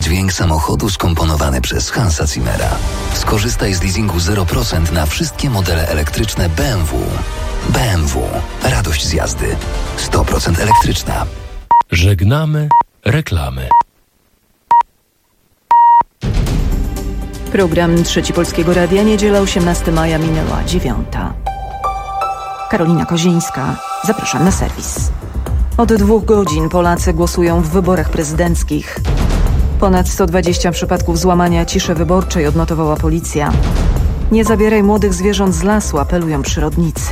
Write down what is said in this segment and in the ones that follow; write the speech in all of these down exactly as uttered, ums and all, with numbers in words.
dźwięk samochodu skomponowany przez Hansa Zimmera. Skorzystaj z leasingu zero procent na wszystkie modele elektryczne B M W. B M W. Radość z jazdy. sto procent elektryczna. Żegnamy reklamy. Program Trzeci Polskiego Radia, niedziela osiemnastego maja, minęła dziewiąta. Karolina Kozińska, zapraszam na serwis. Od dwóch godzin Polacy głosują w wyborach prezydenckich. Ponad sto dwadzieścia przypadków złamania ciszy wyborczej odnotowała policja. Nie zabieraj młodych zwierząt z lasu, apelują przyrodnicy.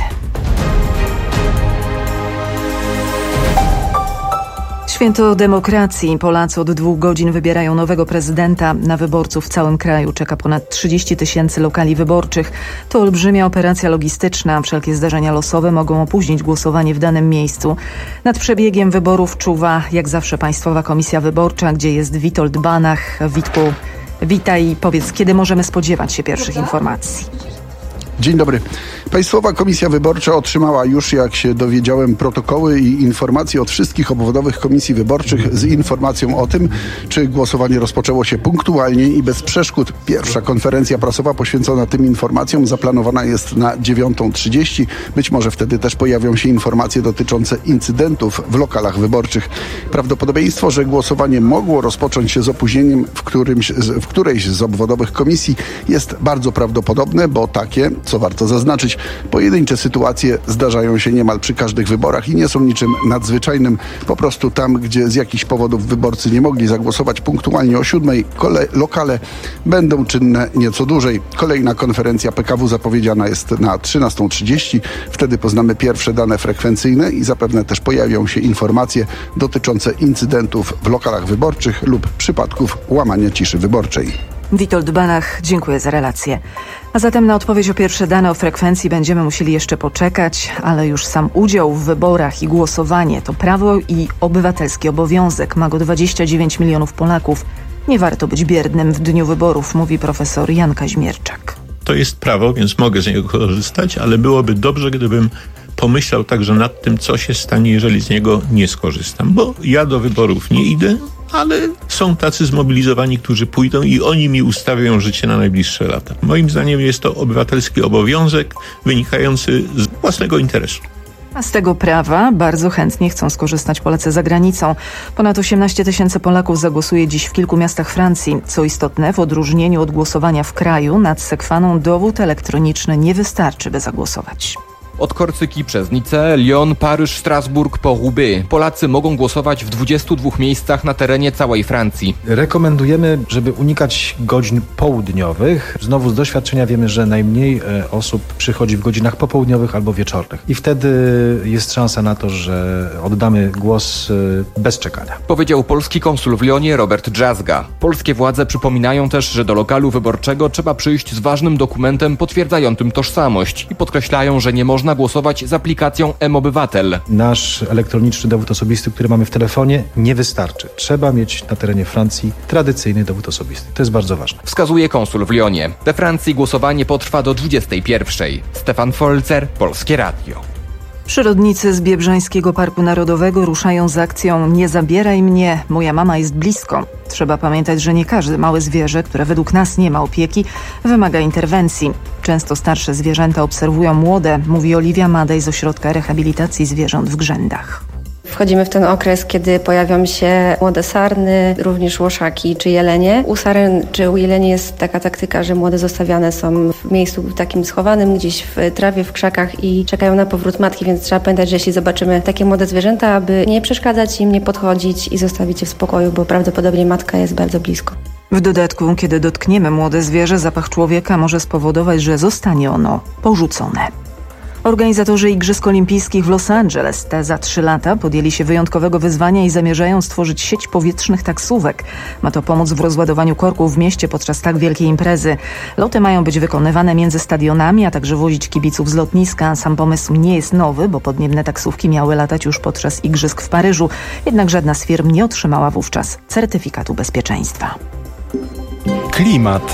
Święto demokracji. Polacy od dwóch godzin wybierają nowego prezydenta. Na wyborców w całym kraju czeka ponad trzydzieści tysięcy lokali wyborczych. To olbrzymia operacja logistyczna. Wszelkie zdarzenia losowe mogą opóźnić głosowanie w danym miejscu. Nad przebiegiem wyborów czuwa jak zawsze Państwowa Komisja Wyborcza, gdzie jest Witold Banach. Witku, witaj i powiedz, kiedy możemy spodziewać się pierwszych informacji. Dzień dobry. Państwowa Komisja Wyborcza otrzymała już, jak się dowiedziałem, protokoły i informacje od wszystkich obwodowych komisji wyborczych z informacją o tym, czy głosowanie rozpoczęło się punktualnie i bez przeszkód. Pierwsza konferencja prasowa poświęcona tym informacjom zaplanowana jest na dziewiątą trzydzieści. Być może wtedy też pojawią się informacje dotyczące incydentów w lokalach wyborczych. Prawdopodobieństwo, że głosowanie mogło rozpocząć się z opóźnieniem w, którymś, w którejś z obwodowych komisji jest bardzo prawdopodobne, bo takie, co warto zaznaczyć, pojedyncze sytuacje zdarzają się niemal przy każdych wyborach i nie są niczym nadzwyczajnym. Po prostu tam, gdzie z jakichś powodów wyborcy nie mogli zagłosować punktualnie o siódmej, kole, lokale będą czynne nieco dłużej. Kolejna konferencja P K W zapowiedziana jest na trzynastą trzydzieści. Wtedy poznamy pierwsze dane frekwencyjne i zapewne też pojawią się informacje dotyczące incydentów w lokalach wyborczych lub przypadków łamania ciszy wyborczej. Witold Banach, dziękuję za relację. A zatem na odpowiedź o pierwsze dane o frekwencji będziemy musieli jeszcze poczekać, ale już sam udział w wyborach i głosowanie to prawo i obywatelski obowiązek. Ma go dwadzieścia dziewięć milionów Polaków. Nie warto być biernym w dniu wyborów, mówi profesor Jan Kaźmierczak. To jest prawo, więc mogę z niego korzystać, ale byłoby dobrze, gdybym pomyślał także nad tym, co się stanie, jeżeli z niego nie skorzystam. Bo ja do wyborów nie idę, ale są tacy zmobilizowani, którzy pójdą i oni mi ustawiają życie na najbliższe lata. Moim zdaniem jest to obywatelski obowiązek wynikający z własnego interesu. A z tego prawa bardzo chętnie chcą skorzystać Polacy za granicą. Ponad osiemnaście tysięcy Polaków zagłosuje dziś w kilku miastach Francji. Co istotne, w odróżnieniu od głosowania w kraju, nad sekwaną dowód elektroniczny nie wystarczy, by zagłosować. Od Korsyki przez Nicę, Lyon, Paryż, Strasburg po Roubaix. Polacy mogą głosować w dwudziestu dwóch miejscach na terenie całej Francji. Rekomendujemy, żeby unikać godzin południowych. Znowu z doświadczenia wiemy, że najmniej osób przychodzi w godzinach popołudniowych albo wieczornych. I wtedy jest szansa na to, że oddamy głos bez czekania. Powiedział polski konsul w Lyonie Robert Drzazga. Polskie władze przypominają też, że do lokalu wyborczego trzeba przyjść z ważnym dokumentem potwierdzającym tożsamość i podkreślają, że nie można głosować z aplikacją M-Obywatel. Nasz elektroniczny dowód osobisty, który mamy w telefonie, nie wystarczy. Trzeba mieć na terenie Francji tradycyjny dowód osobisty. To jest bardzo ważne. Wskazuje konsul w Lyonie. We Francji głosowanie potrwa do dwudziestej pierwszej. Stefan Folzer, Polskie Radio. Przyrodnicy z Biebrzańskiego Parku Narodowego ruszają z akcją Nie zabieraj mnie, moja mama jest blisko. Trzeba pamiętać, że nie każde małe zwierzę, które według nas nie ma opieki, wymaga interwencji. Często starsze zwierzęta obserwują młode, mówi Oliwia Madej z Ośrodka Rehabilitacji Zwierząt w Grzędach. Wchodzimy w ten okres, kiedy pojawią się młode sarny, również łoszaki czy jelenie. U saren czy u jeleni jest taka taktyka, że młode zostawiane są w miejscu takim schowanym, gdzieś w trawie, w krzakach i czekają na powrót matki, więc trzeba pamiętać, że jeśli zobaczymy takie młode zwierzęta, aby nie przeszkadzać im, nie podchodzić i zostawić je w spokoju, bo prawdopodobnie matka jest bardzo blisko. W dodatku, kiedy dotkniemy młode zwierzę, zapach człowieka może spowodować, że zostanie ono porzucone. Organizatorzy Igrzysk Olimpijskich w Los Angeles te za trzy lata podjęli się wyjątkowego wyzwania i zamierzają stworzyć sieć powietrznych taksówek. Ma to pomóc w rozładowaniu korków w mieście podczas tak wielkiej imprezy. Loty mają być wykonywane między stadionami, a także wozić kibiców z lotniska. Sam pomysł nie jest nowy, bo podniebne taksówki miały latać już podczas Igrzysk w Paryżu. Jednak żadna z firm nie otrzymała wówczas certyfikatu bezpieczeństwa. Klimat.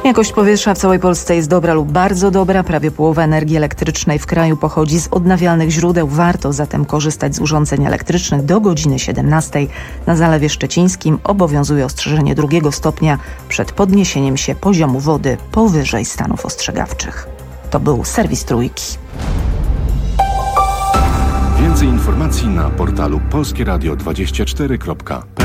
Jakość powietrza w całej Polsce jest dobra lub bardzo dobra. Prawie połowa energii elektrycznej w kraju pochodzi z odnawialnych źródeł. Warto zatem korzystać z urządzeń elektrycznych do godziny siedemnastej. Na Zalewie Szczecińskim obowiązuje ostrzeżenie drugiego stopnia przed podniesieniem się poziomu wody powyżej stanów ostrzegawczych. To był serwis Trójki. Więcej informacji na portalu polskie radio dwadzieścia cztery kropka p l.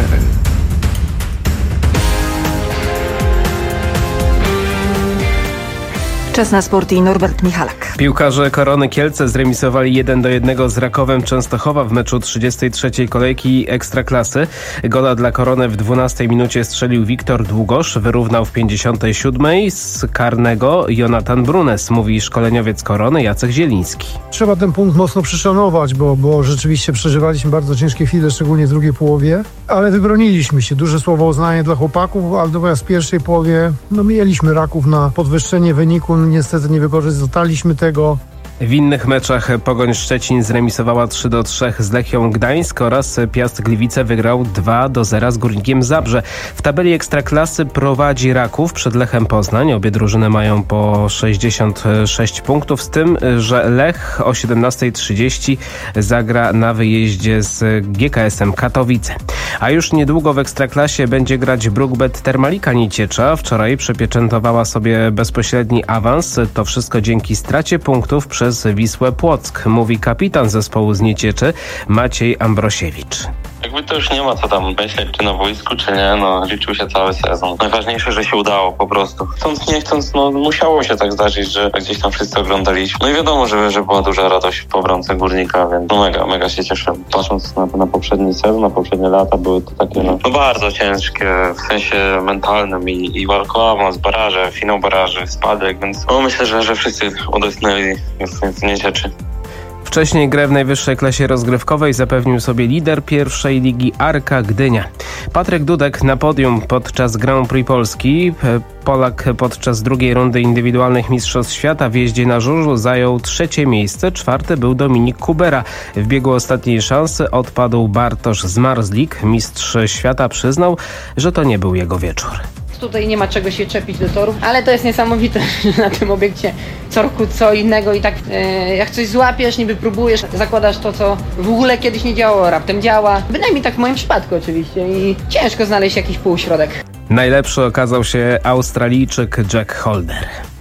Czas na sport i Norbert Michalak. Piłkarze Korony Kielce zremisowali jeden do jednego z Rakowem Częstochowa w meczu trzydziestej trzeciej kolejki Ekstraklasy. Gola dla Korony w dwunastej minucie strzelił Wiktor Długosz, wyrównał w pięćdziesiątej siódmej z karnego Jonatan Brunes, mówi szkoleniowiec Korony Jacek Zieliński. Trzeba ten punkt mocno przyszanować, bo, bo rzeczywiście przeżywaliśmy bardzo ciężkie chwile, szczególnie w drugiej połowie, ale wybroniliśmy się. Duże słowo uznania dla chłopaków, ale natomiast w pierwszej połowie no, mieliśmy Raków na podwyższenie wyniku. Niestety nie wykorzystaliśmy tego. W innych meczach Pogoń Szczecin zremisowała trzy do trzech z Lechią Gdańsk oraz Piast Gliwice wygrał dwa do zera z Górnikiem Zabrze. W tabeli Ekstraklasy prowadzi Raków przed Lechem Poznań. Obie drużyny mają po sześćdziesiąt sześć punktów, z tym, że Lech o siedemnastej trzydzieści zagra na wyjeździe z G K S-em Katowice. A już niedługo w Ekstraklasie będzie grać Brukbet Termalika Niciecza. Wczoraj przypieczętowała sobie bezpośredni awans. To wszystko dzięki stracie punktów przez Wisłę Płock, mówi kapitan zespołu z Niecieczy Maciej Ambrosiewicz. Jakby to już nie ma co tam myśleć, czy na boisku, czy nie, no liczył się cały sezon. Najważniejsze, że się udało po prostu. Chcąc, nie chcąc, no musiało się tak zdarzyć, że gdzieś tam wszyscy oglądaliśmy. No i wiadomo, że, że była duża radość po bramce Górnika, więc no mega, mega się cieszyłem. Patrząc na, na poprzedni sezon, na poprzednie lata, były to takie no, no bardzo ciężkie w sensie mentalnym i, i walka awans, baraże, finał baraży, spadek, więc no myślę, że, że wszyscy odetchnęli w, w Niecieczy. Wcześniej grę w najwyższej klasie rozgrywkowej zapewnił sobie lider pierwszej ligi Arka Gdynia. Patryk Dudek na podium podczas Grand Prix Polski. Polak podczas drugiej rundy indywidualnych Mistrzostw Świata w jeździe na żużlu zajął trzecie miejsce. Czwarty był Dominik Kubera. W biegu ostatniej szansy odpadł Bartosz Zmarzlik. Mistrz świata przyznał, że to nie był jego wieczór. Tutaj nie ma czego się czepić do torów, ale to jest niesamowite, że na tym obiekcie co roku co innego i tak e, jak coś złapiesz, niby próbujesz, zakładasz to, co w ogóle kiedyś nie działało, raptem działa. Bynajmniej tak w moim przypadku oczywiście i ciężko znaleźć jakiś półśrodek. Najlepszy okazał się Australijczyk Jack Holder.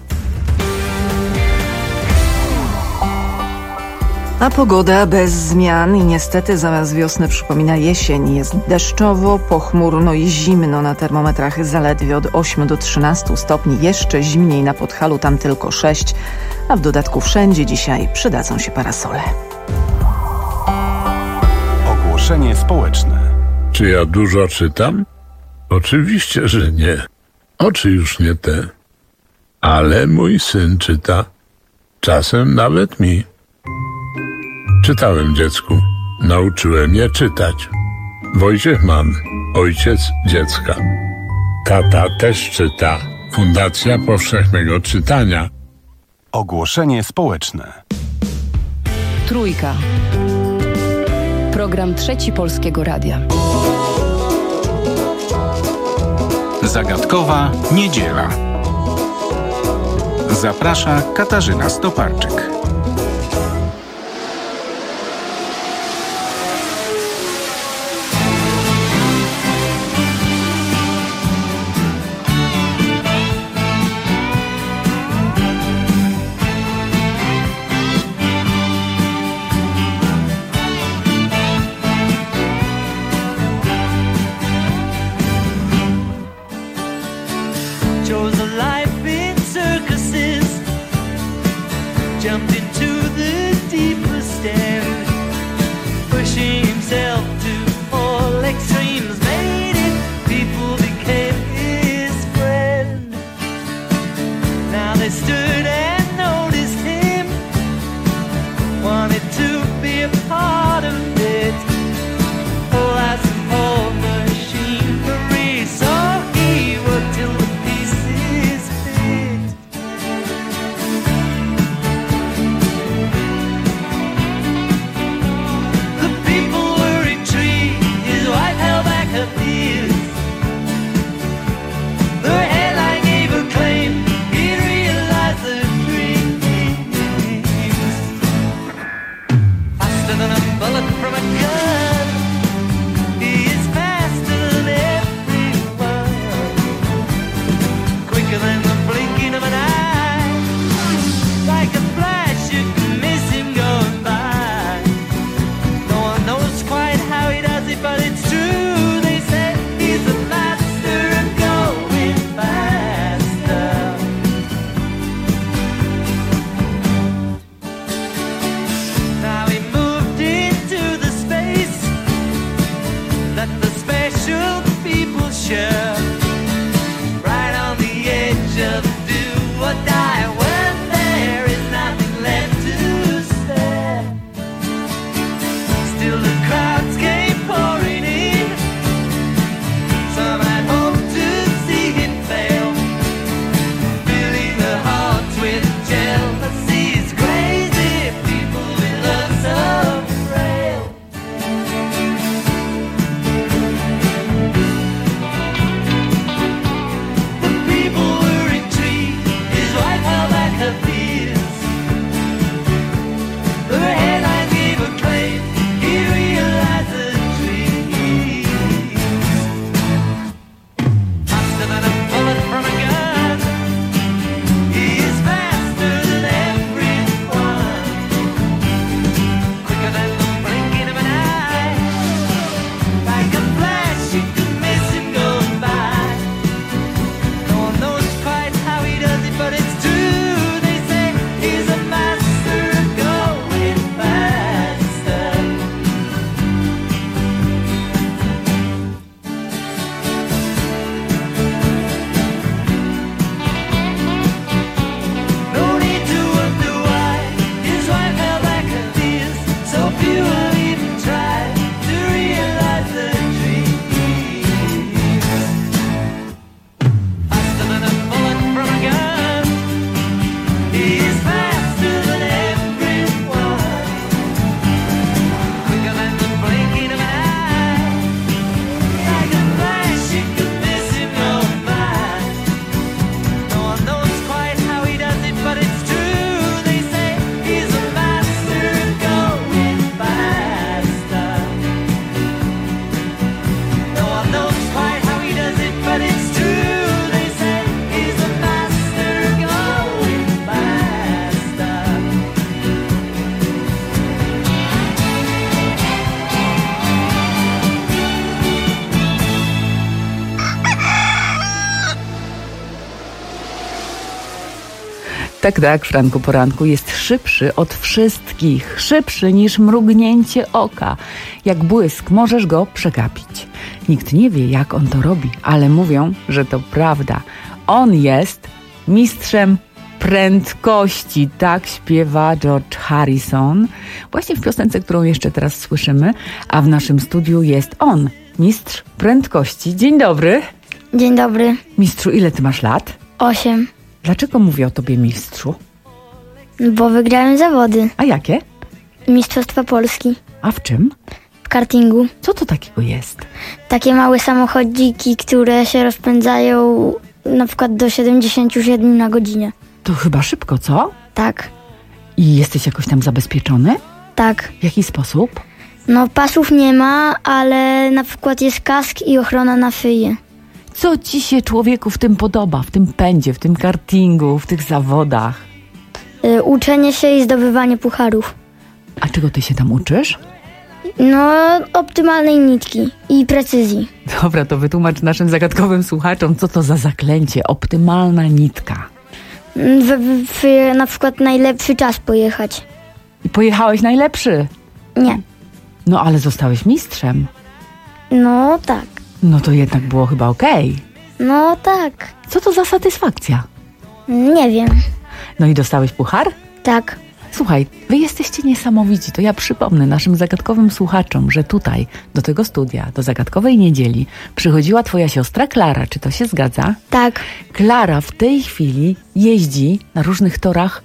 A pogoda bez zmian i niestety zamiast wiosny przypomina jesień. Jest deszczowo, pochmurno i zimno, na termometrach zaledwie od ośmiu do trzynastu stopni. Jeszcze zimniej na Podhalu, tam tylko sześć, a w dodatku wszędzie dzisiaj przydadzą się parasole. Ogłoszenie społeczne. Czy ja dużo czytam? Oczywiście, że nie. Oczy już nie te. Ale mój syn czyta. Czasem nawet mi. Czytałem dziecku. Nauczyłem je czytać. Wojciech Mann, ojciec dziecka. Tata też czyta. Fundacja Powszechnego Czytania. Ogłoszenie społeczne. Trójka. Program Trzeci Polskiego Radia. Zagadkowa niedziela. Zaprasza Katarzyna Stoparczyk. Tak, tak, Franku Poranku jest szybszy od wszystkich, szybszy niż mrugnięcie oka. Jak błysk możesz go przegapić. Nikt nie wie, jak on to robi, ale mówią, że to prawda. On jest mistrzem prędkości, tak śpiewa George Harrison. Właśnie w piosence, którą jeszcze teraz słyszymy, a w naszym studiu jest on, mistrz prędkości. Dzień dobry. Dzień dobry. Mistrzu, ile ty masz lat? Osiem. Dlaczego mówię o tobie mistrzu? Bo wygrałem zawody. A jakie? Mistrzostwa Polski. A w czym? W kartingu. Co to takiego jest? Takie małe samochodziki, które się rozpędzają na przykład do siedemdziesiąt siedem na godzinę. To chyba szybko, co? Tak. I jesteś jakoś tam zabezpieczony? Tak. W jaki sposób? No pasów nie ma, ale na przykład jest kask i ochrona na szyję. Co ci się, człowieku, w tym podoba? W tym pędzie, w tym kartingu, w tych zawodach? Y, uczenie się i zdobywanie pucharów. A czego ty się tam uczysz? No, optymalnej nitki i precyzji. Dobra, to wytłumacz naszym zagadkowym słuchaczom, co to za zaklęcie, optymalna nitka. W, w, w, na przykład najlepszy czas pojechać. I pojechałeś najlepszy? Nie. No, ale zostałeś mistrzem. No, tak. No to jednak było chyba okej. No, tak. Co to za satysfakcja? Nie wiem. No i dostałeś puchar? Tak. Słuchaj, wy jesteście niesamowici. To ja przypomnę naszym zagadkowym słuchaczom, że tutaj, do tego studia, do Zagadkowej Niedzieli, przychodziła twoja siostra Klara. Czy to się zgadza? Tak. Klara w tej chwili jeździ na różnych torach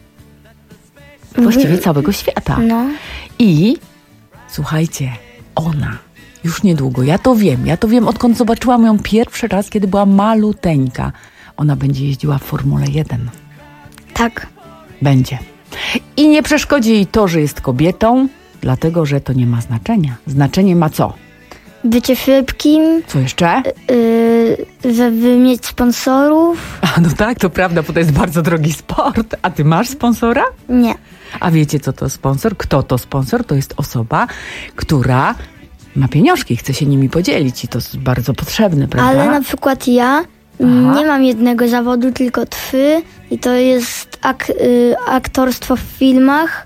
właściwie całego świata. No. I słuchajcie, ona już niedługo, ja to wiem, ja to wiem, odkąd zobaczyłam ją pierwszy raz, kiedy była maluteńka. Ona będzie jeździła w Formule jeden. Tak. Będzie. I nie przeszkodzi jej to, że jest kobietą, dlatego, że to nie ma znaczenia. Znaczenie ma co? Bycie szybkim. Co jeszcze? Yy, żeby mieć sponsorów. A no tak, to prawda, bo to jest bardzo drogi sport. A ty masz sponsora? Nie. A wiecie, co to sponsor? Kto to sponsor? To jest osoba, która ma pieniążki, chce się nimi podzielić i to jest bardzo potrzebne, prawda? Ale na przykład ja Aha. nie mam jednego zawodu, tylko trzy i to jest ak- y, aktorstwo w filmach,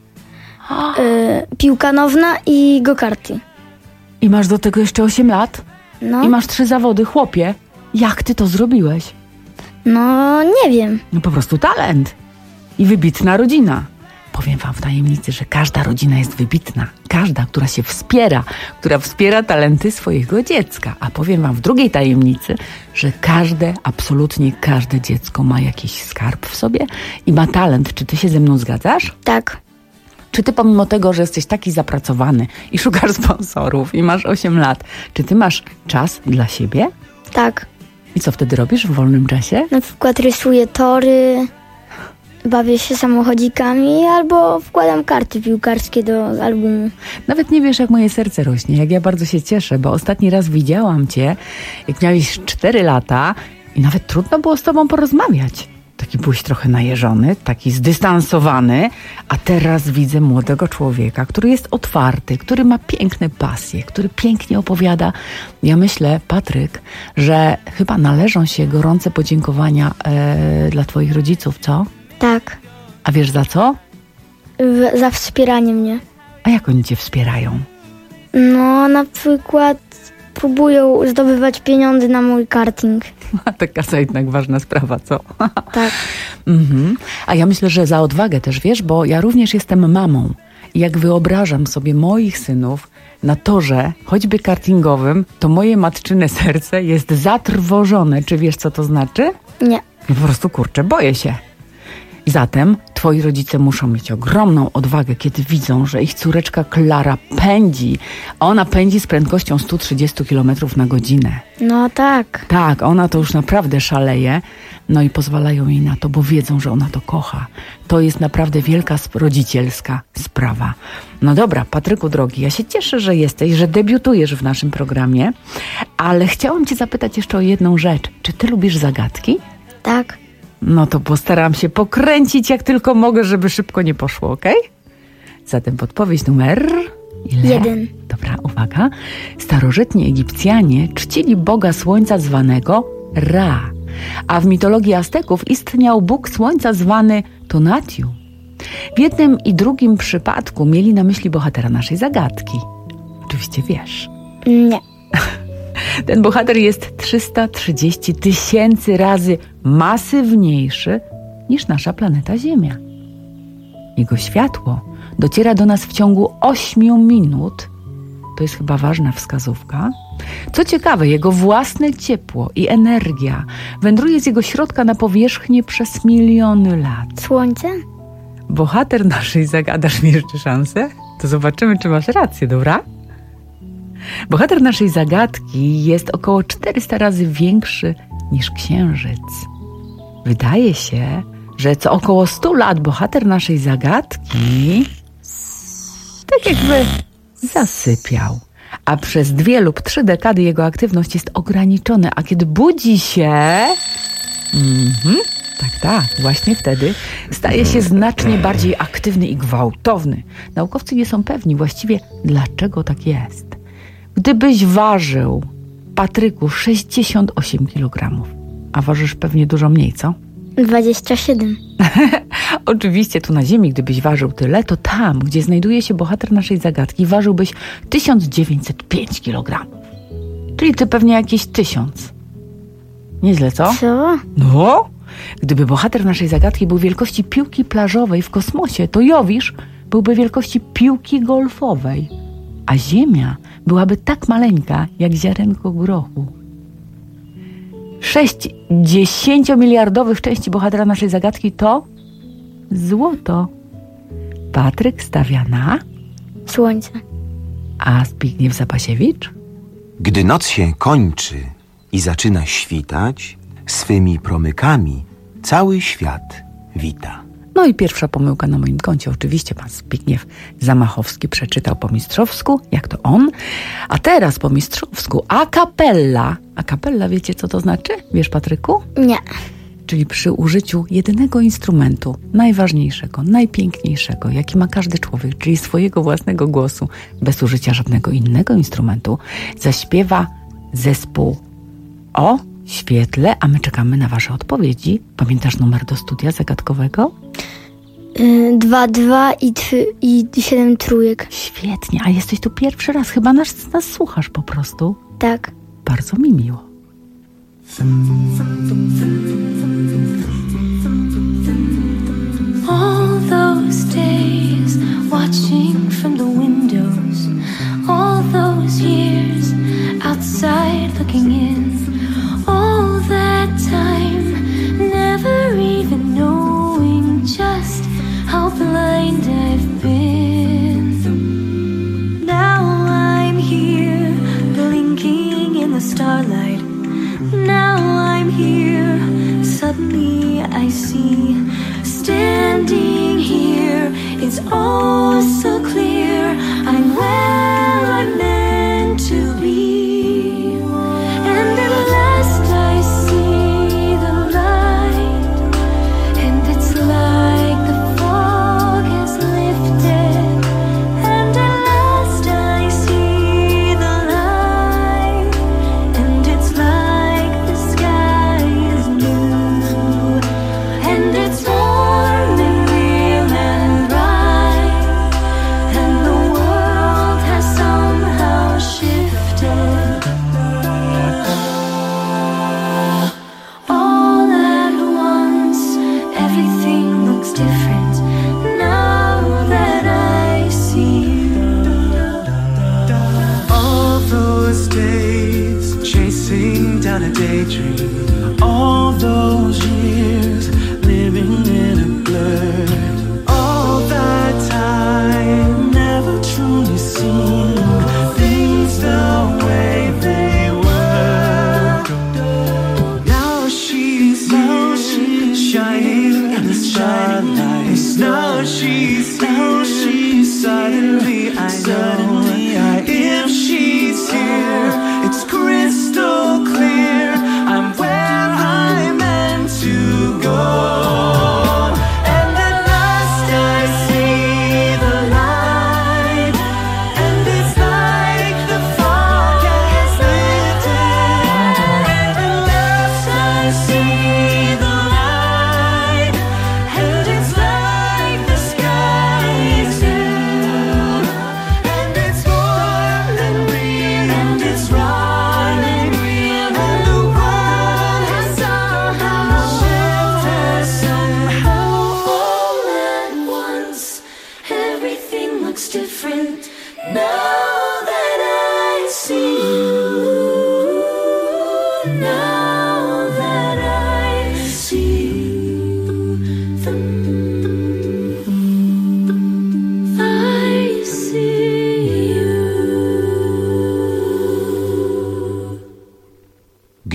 y, piłka nożna i go-karty. I masz do tego jeszcze osiem lat? No. I masz trzy zawody, chłopie. Jak ty to zrobiłeś? No, nie wiem. No po prostu talent. I wybitna rodzina. Powiem wam w tajemnicy, że każda rodzina jest wybitna. Każda, która się wspiera, która wspiera talenty swojego dziecka. A powiem wam w drugiej tajemnicy, że każde, absolutnie każde dziecko ma jakiś skarb w sobie i ma talent. Czy ty się ze mną zgadzasz? Tak. Czy ty pomimo tego, że jesteś taki zapracowany i szukasz sponsorów i masz osiem lat, czy ty masz czas dla siebie? Tak. I co wtedy robisz w wolnym czasie? Na przykład rysuję tory, bawię się samochodzikami albo wkładam karty piłkarskie do albumu. Nawet nie wiesz, jak moje serce rośnie, jak ja bardzo się cieszę, bo ostatni raz widziałam cię, jak miałeś cztery lata I nawet trudno było z tobą porozmawiać. Taki byłeś trochę najeżony, taki zdystansowany, a teraz widzę młodego człowieka, który jest otwarty, który ma piękne pasje, który pięknie opowiada. Ja myślę, Patryk, że chyba należą się gorące podziękowania e, dla twoich rodziców, co? Tak. A wiesz za co? W, za wspieranie mnie. A jak oni cię wspierają? No, na przykład próbują zdobywać pieniądze na mój karting. A ta kasa jednak ważna sprawa, co? Tak. Mhm. A ja myślę, że za odwagę też, wiesz, bo ja również jestem mamą. I jak wyobrażam sobie moich synów na torze, choćby kartingowym, to moje matczyne serce jest zatrwożone. Czy wiesz, co to znaczy? Nie. No po prostu, kurczę, boję się. Zatem twoi rodzice muszą mieć ogromną odwagę, kiedy widzą, że ich córeczka Klara pędzi. Ona pędzi z prędkością sto trzydzieści kilometrów na godzinę. No tak. Tak, ona to już naprawdę szaleje. No i pozwalają jej na to, bo wiedzą, że ona to kocha. To jest naprawdę wielka rodzicielska sprawa. No dobra, Patryku drogi, ja się cieszę, że jesteś, że debiutujesz w naszym programie, ale chciałam cię zapytać jeszcze o jedną rzecz. Czy ty lubisz zagadki? Tak. No to postaram się pokręcić jak tylko mogę, żeby szybko nie poszło, okej? Zatem podpowiedź numer... Ile? Jeden. Dobra, uwaga. Starożytni Egipcjanie czcili boga słońca zwanego Ra, a w mitologii Azteków istniał bóg słońca zwany Tonatiuh. W jednym i drugim przypadku mieli na myśli bohatera naszej zagadki. Oczywiście wiesz. Nie. Ten bohater jest trzysta trzydzieści tysięcy razy masywniejszy niż nasza planeta Ziemia. Jego światło dociera do nas w ciągu ośmiu minut. To jest chyba ważna wskazówka. Co ciekawe, jego własne ciepło i energia wędruje z jego środka na powierzchnię przez miliony lat. Słońce? Bohater naszej zagadki... Dasz mi jeszcze szansę? To zobaczymy, czy masz rację, dobra? Bohater naszej zagadki jest około czterysta razy większy niż Księżyc. Wydaje się, że co około stu lat bohater naszej zagadki tak jakby zasypiał. A przez dwie lub trzy dekady jego aktywność jest ograniczona, a kiedy budzi się... Mhm, tak, tak, właśnie wtedy staje się znacznie bardziej aktywny i gwałtowny. Naukowcy nie są pewni właściwie, dlaczego tak jest. Gdybyś ważył, Patryku, sześćdziesiąt osiem kilogramów, a ważysz pewnie dużo mniej, co? dwadzieścia siedem. Oczywiście tu na Ziemi, gdybyś ważył tyle, to tam, gdzie znajduje się bohater naszej zagadki, ważyłbyś tysiąc dziewięćset pięć kilogramów. Czyli ty pewnie jakieś tysiąc. Nieźle, co? Co? No, gdyby bohater naszej zagadki był wielkości piłki plażowej w kosmosie, to Jowisz byłby wielkości piłki golfowej, a Ziemia byłaby tak maleńka, jak ziarenko grochu. Sześć dziesięciomiliardowych części bohatera naszej zagadki to złoto. Patryk stawia na... Słońce. A Zbigniew Zapasiewicz? Gdy noc się kończy i zaczyna świtać, swymi promykami cały świat wita. No i pierwsza pomyłka na moim koncie. Oczywiście pan Zbigniew Zamachowski przeczytał po mistrzowsku, jak to on. A teraz po mistrzowsku a cappella. A cappella, wiecie co to znaczy? Wiesz, Patryku? Nie. Czyli przy użyciu jedynego instrumentu, najważniejszego, najpiękniejszego, jaki ma każdy człowiek, czyli swojego własnego głosu, bez użycia żadnego innego instrumentu, zaśpiewa zespół o świetle, a my czekamy na wasze odpowiedzi. Pamiętasz numer do studia zagadkowego? Yy, dwa, dwa i, trzy, i siedem trójek. Świetnie, a jesteś tu pierwszy raz. Chyba nas, nas słuchasz po prostu. Tak. Bardzo mi miło. All those days watching from the windows, all those years outside looking in, all that time never even knowing just how blind I've been. Now I'm here blinking in the starlight. Now I'm here, suddenly I see, standing here, it's all so clear, I'm where I'm meant to be, and at last I see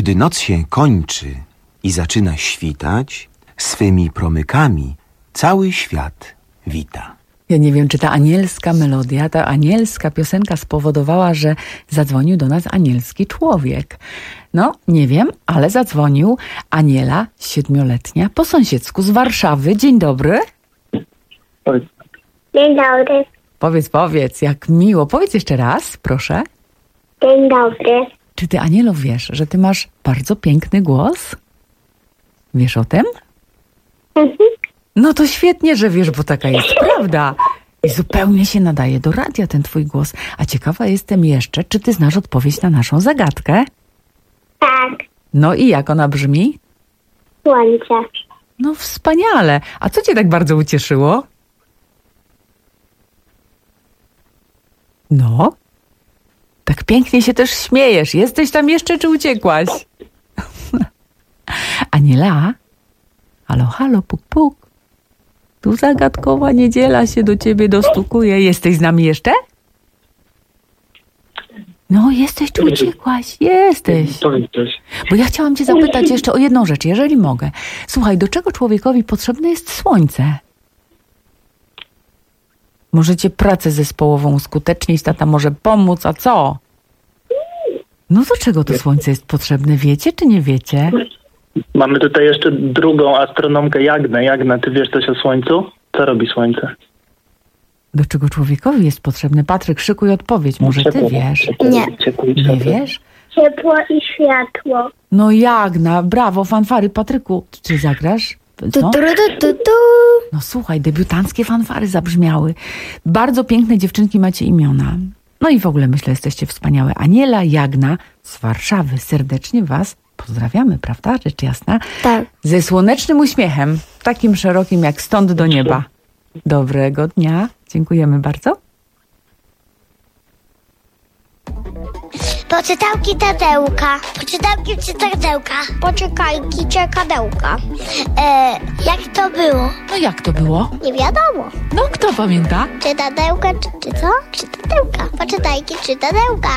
Gdy noc się kończy i zaczyna świtać, swymi promykami cały świat wita. Ja nie wiem, czy ta anielska melodia, ta anielska piosenka spowodowała, że zadzwonił do nas anielski człowiek. No, nie wiem, ale zadzwonił Aniela, siedmioletnia, po sąsiedzku z Warszawy. Dzień dobry. Dzień dobry. Powiedz, powiedz, jak miło. Powiedz jeszcze raz, proszę. Dzień dobry. Czy ty, Anielo, wiesz, że ty masz bardzo piękny głos? Wiesz o tym? Mhm. No to świetnie, że wiesz, bo taka jest prawda. I zupełnie się nadaje do radia ten twój głos. A ciekawa jestem jeszcze, czy ty znasz odpowiedź na naszą zagadkę? Tak. No i jak ona brzmi? Słońce. No wspaniale. A co cię tak bardzo ucieszyło? No? Tak pięknie się też śmiejesz. Jesteś tam jeszcze, czy uciekłaś? Aniela? Halo, halo, puk, puk. Tu zagadkowa niedziela się do ciebie dostukuje. Jesteś z nami jeszcze? No, jesteś, czy uciekłaś? Jesteś. Bo ja chciałam cię zapytać jeszcze o jedną rzecz, jeżeli mogę. Słuchaj, do czego człowiekowi potrzebne jest słońce? Możecie pracę zespołową uskutecznić, tata może pomóc, a co? No do czego to słońce jest potrzebne? Wiecie, czy nie wiecie? Mamy tutaj jeszcze drugą astronomkę Jagnę. Jagna, ty wiesz coś o Słońcu? Co robi Słońce? Do czego człowiekowi jest potrzebne? Patryk, szykuj odpowiedź. Może ty wiesz? Nie. Nie wiesz? Ciepło i światło. No Jagna, brawo, fanfary. Patryku, czy zagrasz? Co? Tu, tu, tu, tu, tu. No słuchaj, debiutanckie fanfary zabrzmiały. Bardzo piękne dziewczynki macie imiona. No i w ogóle myślę, jesteście wspaniałe. Aniela, Jagna z Warszawy. Serdecznie was pozdrawiamy, prawda? Rzecz jasna. Tak. Ze słonecznym uśmiechem, takim szerokim jak stąd do nieba. Dobrego dnia. Dziękujemy bardzo. Poczytałki Tadełka. Poczytałki Tadełka. Poczekajki czekadełka. E, jak to było? No jak to było? Nie wiadomo. No kto pamięta? Czy Tadełka, czy, czy co? Czy Tadełka. Poczytajki czy Tadełka.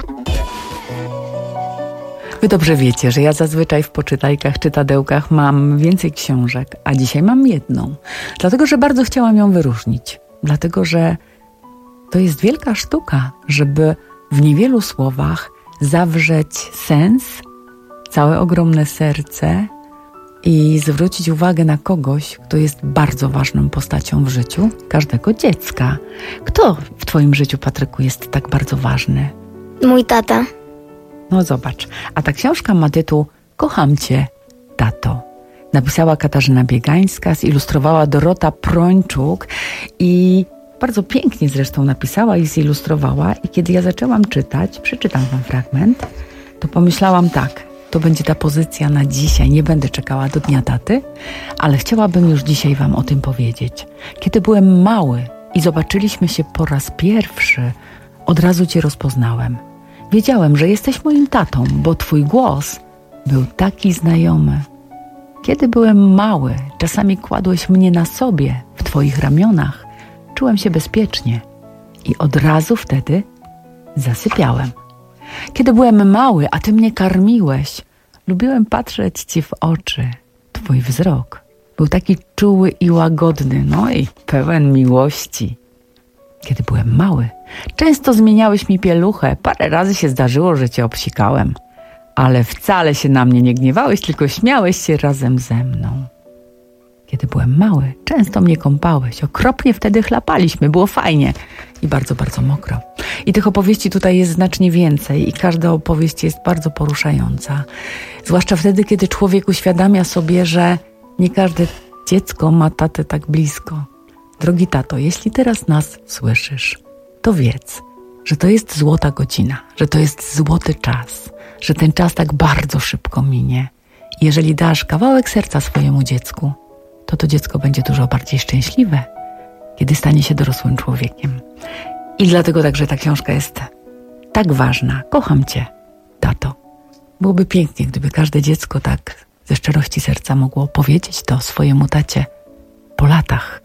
Wy dobrze wiecie, że ja zazwyczaj w poczytajkach, czytadełkach mam więcej książek, a dzisiaj mam jedną. Dlatego, że bardzo chciałam ją wyróżnić. Dlatego, że to jest wielka sztuka, żeby w niewielu słowach zawrzeć sens, całe ogromne serce i zwrócić uwagę na kogoś, kto jest bardzo ważną postacią w życiu każdego dziecka. Kto w twoim życiu, Patryku, jest tak bardzo ważny? Mój tata. No zobacz, a ta książka ma tytuł Kocham cię, tato. Napisała Katarzyna Biegańska, zilustrowała Dorota Prończuk i bardzo pięknie zresztą napisała i zilustrowała. I kiedy ja zaczęłam czytać, przeczytam wam fragment, to pomyślałam tak, to będzie ta pozycja na dzisiaj. Nie będę czekała do dnia taty, ale chciałabym już dzisiaj wam o tym powiedzieć. Kiedy byłem mały i zobaczyliśmy się po raz pierwszy, od razu cię rozpoznałem. Wiedziałem, że jesteś moim tatą, bo twój głos był taki znajomy. Kiedy byłem mały, czasami kładłeś mnie na sobie, w twoich ramionach. Czułem się bezpiecznie i od razu wtedy zasypiałem. Kiedy byłem mały, a ty mnie karmiłeś, lubiłem patrzeć ci w oczy. Twój wzrok był taki czuły i łagodny, no i pełen miłości. Kiedy byłem mały, często zmieniałeś mi pieluchę. Parę razy się zdarzyło, że cię obsikałem. Ale wcale się na mnie nie gniewałeś, tylko śmiałeś się razem ze mną. Kiedy byłem mały, często mnie kąpałeś. Okropnie wtedy chlapaliśmy, było fajnie i bardzo, bardzo mokro. I tych opowieści tutaj jest znacznie więcej i każda opowieść jest bardzo poruszająca. Zwłaszcza wtedy, kiedy człowiek uświadamia sobie, że nie każde dziecko ma tatę tak blisko. Drogi tato, jeśli teraz nas słyszysz, to wiedz, że to jest złota godzina, że to jest złoty czas, że ten czas tak bardzo szybko minie. Jeżeli dasz kawałek serca swojemu dziecku, to to dziecko będzie dużo bardziej szczęśliwe, kiedy stanie się dorosłym człowiekiem. I dlatego także ta książka jest tak ważna. Kocham cię, tato. Byłoby pięknie, gdyby każde dziecko tak ze szczerości serca mogło powiedzieć to swojemu tacie po latach.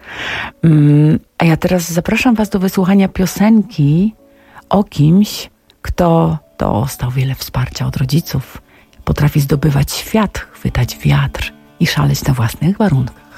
Mm, a ja teraz zapraszam was do wysłuchania piosenki o kimś, kto dostał wiele wsparcia od rodziców. potrafi zdobywać świat, chwytać wiatr i szaleć na własnych warunkach.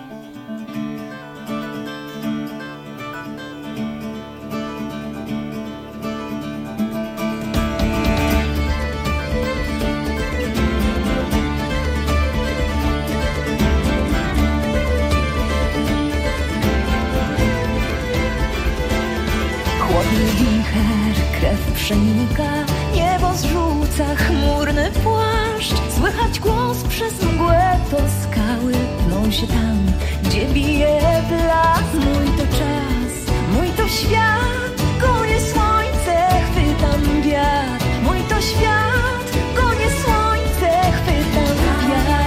Chłodny wicher, krew przenika, niebo zrzuca chmurny płaszcz. Słychać głos przez mgłę, to skały pną się tam, gdzie bije blask. Mój to czas, mój to świat, gonię słońce, chwytam wiatr. Mój to świat, gonię słońce, chwytam wiatr.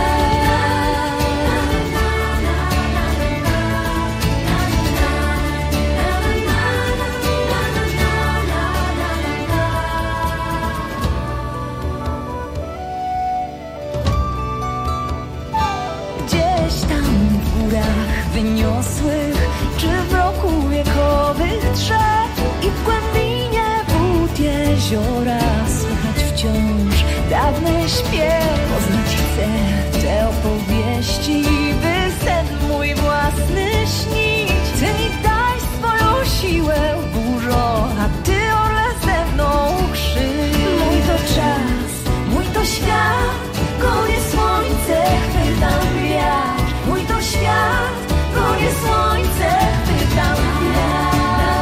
Gdzieś tam w górach wyniosłych, czy w roku wiekowych drzew i w głębinie wód jeziora słychać wciąż dawny śpiew. Poznać chcę te opowieści, by sen mój własny śnić. Ty mi daj swoją siłę, burzo, a ty orle ze mną krzycz. Mój to czas, mój to świat, gonię słońce, chwytam wiatr. Mój to świat, gonię słońce, chwytam wiatr.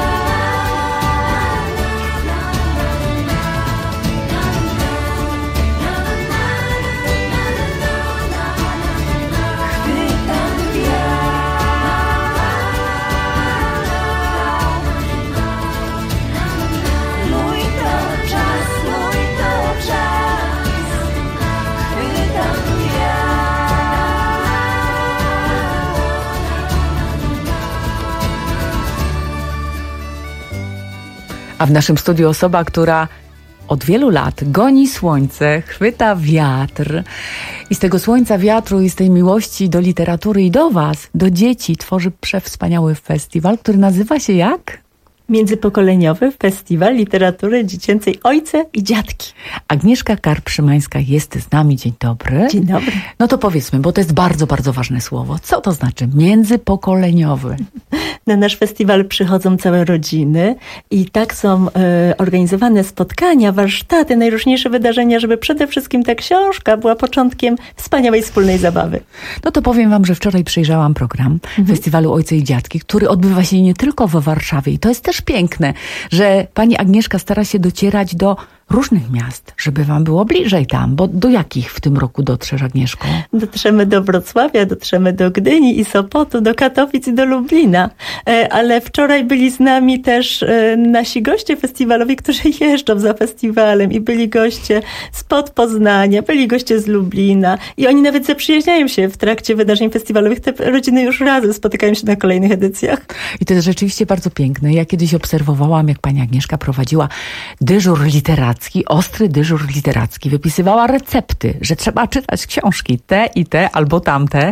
Chwytam wiatr. Mój to czas, mój to czas, chwytam A w naszym studiu osoba, która od wielu lat goni słońce, chwyta wiatr i z tego słońca, wiatru i z tej miłości do literatury i do was, do dzieci, tworzy przewspaniały festiwal, który nazywa się jak? Międzypokoleniowy Festiwal Literatury Dziecięcej Ojce i Dziadki. Agnieszka Karp-Szymańska jest z nami. Dzień dobry. Dzień dobry. No to powiedzmy, bo to jest bardzo, bardzo ważne słowo. Co to znaczy międzypokoleniowy? Na nasz festiwal przychodzą całe rodziny i tak są e, organizowane spotkania, warsztaty, najróżniejsze wydarzenia, żeby przede wszystkim ta książka była początkiem wspaniałej wspólnej zabawy. No to powiem wam, że wczoraj przejrzałam program mhm. Festiwalu Ojce i Dziadki, który odbywa się nie tylko w Warszawie i to jest też piękne, że pani Agnieszka stara się docierać do różnych miast, żeby wam było bliżej tam, bo do jakich w tym roku dotrzesz, Agnieszko? Dotrzemy do Wrocławia, dotrzemy do Gdyni i Sopotu, do Katowic i do Lublina, ale wczoraj byli z nami też nasi goście festiwalowi, którzy jeżdżą za festiwalem i byli goście spod Poznania, byli goście z Lublina i oni nawet zaprzyjaźniają się w trakcie wydarzeń festiwalowych. Te rodziny już razem spotykają się na kolejnych edycjach. I to jest rzeczywiście bardzo piękne. Ja kiedyś obserwowałam, jak pani Agnieszka prowadziła dyżur literacki, ostry dyżur literacki. Wypisywała recepty, że trzeba czytać książki te i te albo tamte.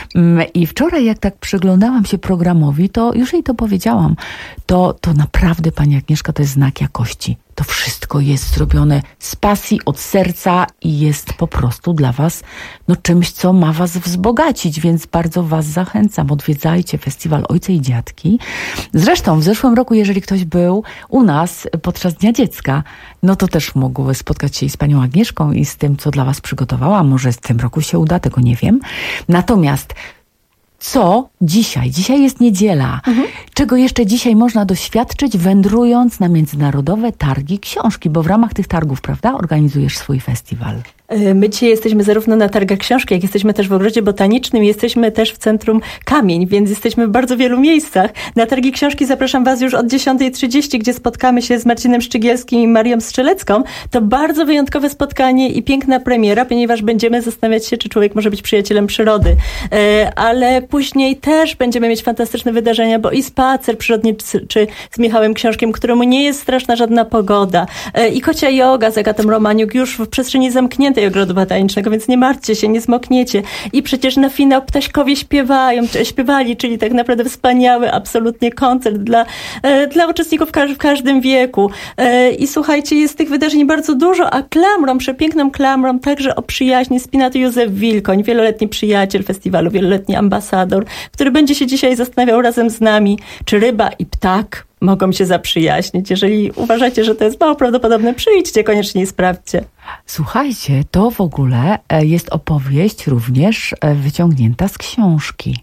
I wczoraj, jak tak przyglądałam się programowi, to już jej to powiedziałam, to, to naprawdę pani Agnieszka to jest znak jakości. To wszystko jest zrobione z pasji, od serca i jest po prostu dla was no, czymś, co ma was wzbogacić, więc bardzo was zachęcam. Odwiedzajcie Festiwal Ojce i Dziadki. Zresztą w zeszłym roku, jeżeli ktoś był u nas podczas Dnia Dziecka, no to też mógł spotkać się i z panią Agnieszką i z tym, co dla was przygotowała. Może w tym roku się uda, tego nie wiem. Natomiast co dzisiaj? Dzisiaj jest niedziela. Mhm. Czego jeszcze dzisiaj można doświadczyć, wędrując na międzynarodowe targi książki? Bo w ramach tych targów, prawda, organizujesz swój festiwal. My dzisiaj jesteśmy zarówno na targach książki, jak jesteśmy też w Ogrodzie Botanicznym, jesteśmy też w Centrum Kamień, więc jesteśmy w bardzo wielu miejscach. Na targi książki zapraszam was już od dziesiątej trzydzieści, gdzie spotkamy się z Marcinem Szczygielskim i Marią Strzelecką. To bardzo wyjątkowe spotkanie i piękna premiera, ponieważ będziemy zastanawiać się, czy człowiek może być przyjacielem przyrody. Ale później też będziemy mieć fantastyczne wydarzenia, bo i spacer przyrodniczy z Michałem Książkiem, któremu nie jest straszna żadna pogoda. I kocia joga z Agatą Romaniuk już w przestrzeni zamkniętej, więcej ogrodu botanicznego, więc nie martwcie się, nie zmokniecie. I przecież na finał ptaśkowie śpiewają, czy śpiewali, czyli tak naprawdę wspaniały absolutnie koncert dla, dla uczestników w każdym wieku. I słuchajcie, jest tych wydarzeń bardzo dużo, a klamrą, przepiękną klamrą także o przyjaźni spina to Józef Wilkoń, wieloletni przyjaciel festiwalu, wieloletni ambasador, który będzie się dzisiaj zastanawiał razem z nami, czy ryba i ptak mogą się zaprzyjaźnić. Jeżeli uważacie, że to jest mało prawdopodobne, przyjdźcie koniecznie i sprawdźcie. Słuchajcie, to w ogóle jest opowieść również wyciągnięta z książki.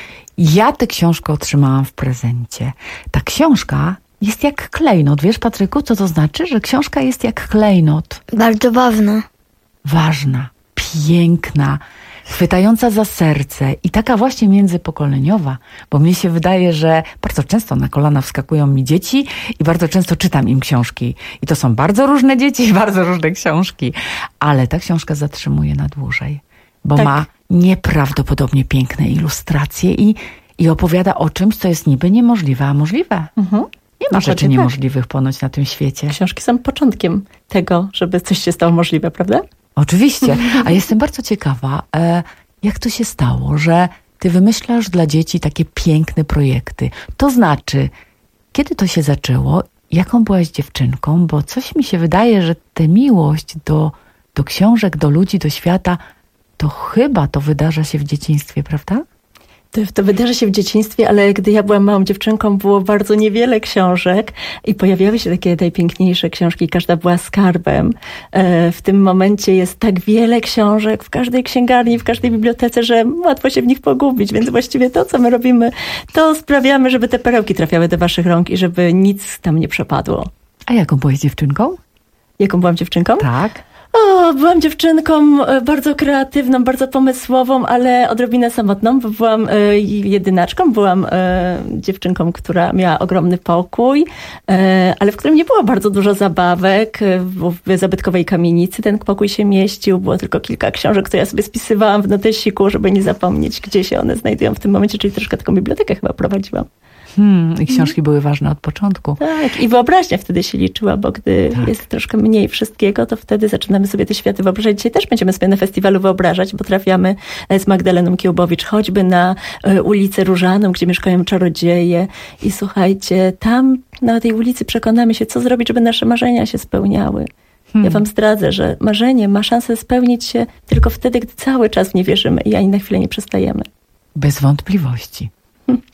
Ja tę książkę otrzymałam w prezencie. Ta książka jest jak klejnot. Wiesz, Patryku, co to znaczy? Że książka jest jak klejnot. Bardzo ważna. Ważna, piękna, chwytająca za serce i taka właśnie międzypokoleniowa, bo mnie się wydaje, że bardzo często na kolana wskakują mi dzieci i bardzo często czytam im książki. I to są bardzo różne dzieci i bardzo różne książki. Ale ta książka zatrzymuje na dłużej, bo tak. ma nieprawdopodobnie piękne ilustracje i, i opowiada o czymś, co jest niby niemożliwe, a możliwe. Mhm. Nie ma rzeczy niemożliwych ponoć na tym świecie. Książki są początkiem tego, żeby coś się stało możliwe, prawda? Oczywiście, a jestem bardzo ciekawa, jak to się stało, że ty wymyślasz dla dzieci takie piękne projekty. To znaczy, kiedy to się zaczęło, jaką byłaś dziewczynką, bo coś mi się wydaje, że tę miłość do, do książek, do ludzi, do świata, to chyba to wydarza się w dzieciństwie, prawda? To, to wydarza się w dzieciństwie, ale gdy ja byłam małą dziewczynką, było bardzo niewiele książek i pojawiały się takie najpiękniejsze książki, każda była skarbem. W tym momencie jest tak wiele książek w każdej księgarni, w każdej bibliotece, że łatwo się w nich pogubić, więc właściwie to, co my robimy, to sprawiamy, żeby te perełki trafiały do waszych rąk i żeby nic tam nie przepadło. A jaką byłaś dziewczynką? Jaką byłam dziewczynką? Tak. O, byłam dziewczynką bardzo kreatywną, bardzo pomysłową, ale odrobinę samotną, bo byłam e, jedynaczką, byłam e, dziewczynką, która miała ogromny pokój, e, ale w którym nie było bardzo dużo zabawek. W, w zabytkowej kamienicy ten pokój się mieścił, było tylko kilka książek, które ja sobie spisywałam w notesiku, żeby nie zapomnieć, gdzie się one znajdują w tym momencie, czyli troszkę taką bibliotekę chyba prowadziłam. Hmm, i książki hmm. były ważne od początku. Tak, i wyobraźnia wtedy się liczyła, bo gdy tak. jest troszkę mniej wszystkiego, to wtedy zaczynamy sobie te światy wyobrażać. Dzisiaj też będziemy sobie na festiwalu wyobrażać, bo trafiamy z Magdaleną Kiełbowicz choćby na ulicę Różaną, gdzie mieszkają czarodzieje i słuchajcie, tam na tej ulicy przekonamy się, co zrobić, żeby nasze marzenia się spełniały. Hmm. Ja wam zdradzę, że marzenie ma szansę spełnić się tylko wtedy, gdy cały czas w nie wierzymy i ani na chwilę nie przestajemy. Bez wątpliwości. Hmm.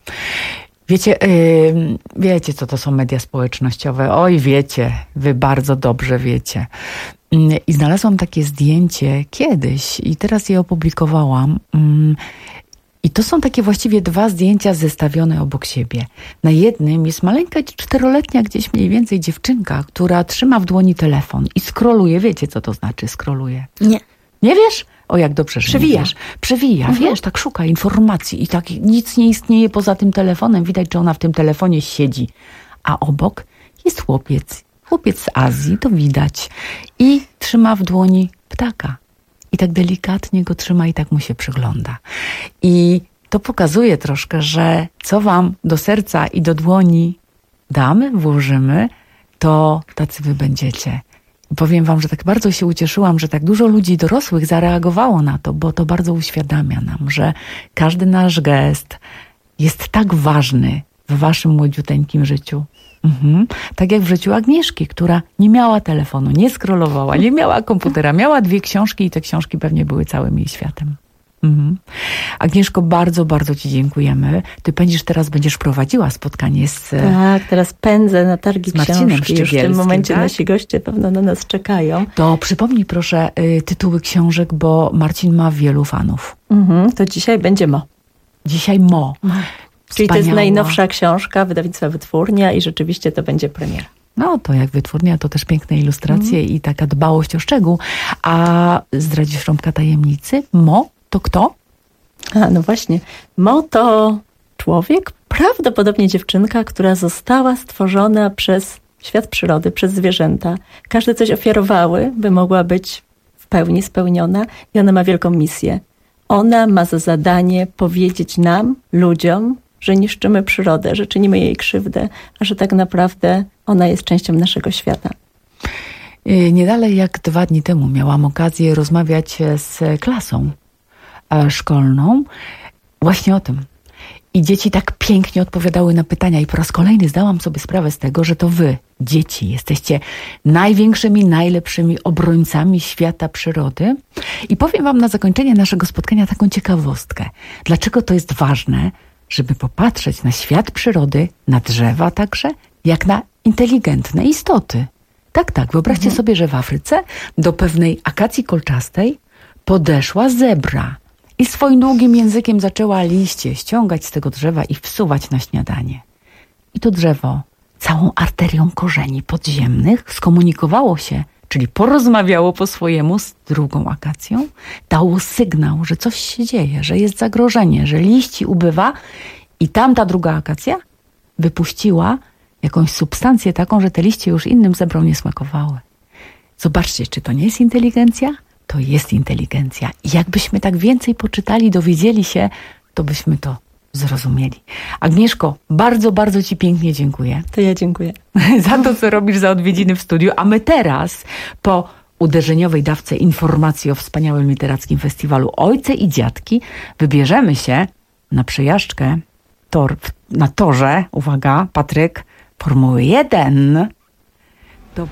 Wiecie, yy, wiecie, co to są media społecznościowe. Oj, wiecie, wy bardzo dobrze wiecie. Yy, I znalazłam takie zdjęcie kiedyś i teraz je opublikowałam. Yy, I to są takie właściwie dwa zdjęcia zestawione obok siebie. Na jednym jest maleńka czteroletnia gdzieś mniej więcej dziewczynka, która trzyma w dłoni telefon i scrolluje. Wiecie, co to znaczy scrolluje? Nie. Nie wiesz? O, jak dobrze, że Przewija. nie wiesz. Przewija, Mhm. wiesz, tak szuka informacji i tak nic nie istnieje poza tym telefonem. Widać, że ona w tym telefonie siedzi. A obok jest chłopiec. Chłopiec z Azji, to widać. I trzyma w dłoni ptaka. I tak delikatnie go trzyma i tak mu się przygląda. I to pokazuje troszkę, że co wam do serca i do dłoni damy, włożymy, to tacy wy będziecie. Powiem wam, że tak bardzo się ucieszyłam, że tak dużo ludzi dorosłych zareagowało na to, bo to bardzo uświadamia nam, że każdy nasz gest jest tak ważny w waszym młodziuteńkim życiu. Mhm. Tak jak w życiu Agnieszki, która nie miała telefonu, nie scrollowała, nie miała komputera, miała dwie książki i te książki pewnie były całym jej światem. Mhm. Agnieszko, bardzo, bardzo ci dziękujemy. Ty będziesz teraz, będziesz prowadziła spotkanie z... Tak, teraz pędzę na targi książki. Już w tym momencie tak? nasi goście pewno na nas czekają. To przypomnij proszę y, tytuły książek, bo Marcin ma wielu fanów. Mhm, to dzisiaj będzie Mo. Dzisiaj Mo. Mo. Czyli to jest najnowsza książka wydawnictwa Wytwórnia i rzeczywiście to będzie premiera. No to jak Wytwórnia, to też piękne ilustracje mm. i taka dbałość o szczegół. A zdradzisz rąbka tajemnicy? Mo to kto? A, no właśnie. Mo to człowiek, prawdopodobnie dziewczynka, która została stworzona przez świat przyrody, przez zwierzęta. Każde coś ofiarowały, by mogła być w pełni spełniona i ona ma wielką misję. Ona ma za zadanie powiedzieć nam, ludziom, że niszczymy przyrodę, że czynimy jej krzywdę, a że tak naprawdę ona jest częścią naszego świata. Nie dalej jak dwa dni temu miałam okazję rozmawiać z klasą szkolną właśnie o tym. I dzieci tak pięknie odpowiadały na pytania i po raz kolejny zdałam sobie sprawę z tego, że to wy, dzieci, jesteście największymi, najlepszymi obrońcami świata przyrody. I powiem wam na zakończenie naszego spotkania taką ciekawostkę. Dlaczego to jest ważne, żeby popatrzeć na świat przyrody, na drzewa także, jak na inteligentne istoty. Tak, tak. Wyobraźcie mhm. sobie, że w Afryce do pewnej akacji kolczastej podeszła zebra i swoim długim językiem zaczęła liście ściągać z tego drzewa i wsuwać na śniadanie. I to drzewo całą arterią korzeni podziemnych skomunikowało się, czyli porozmawiało po swojemu z drugą akacją, dało sygnał, że coś się dzieje, że jest zagrożenie, że liści ubywa i tamta druga akacja wypuściła jakąś substancję taką, że te liście już innym zebrom nie smakowały. Zobaczcie, czy to nie jest inteligencja? To jest inteligencja. I jakbyśmy tak więcej poczytali, dowiedzieli się, to byśmy to zrozumieli. Agnieszko, bardzo, bardzo ci pięknie dziękuję. To ja dziękuję. Za to, co robisz, za odwiedziny w studiu. A my teraz, po uderzeniowej dawce informacji o wspaniałym literackim festiwalu Ojce i Dziadki, wybierzemy się na przejażdżkę tor, na torze, uwaga, Patryk, Formuły jeden. To...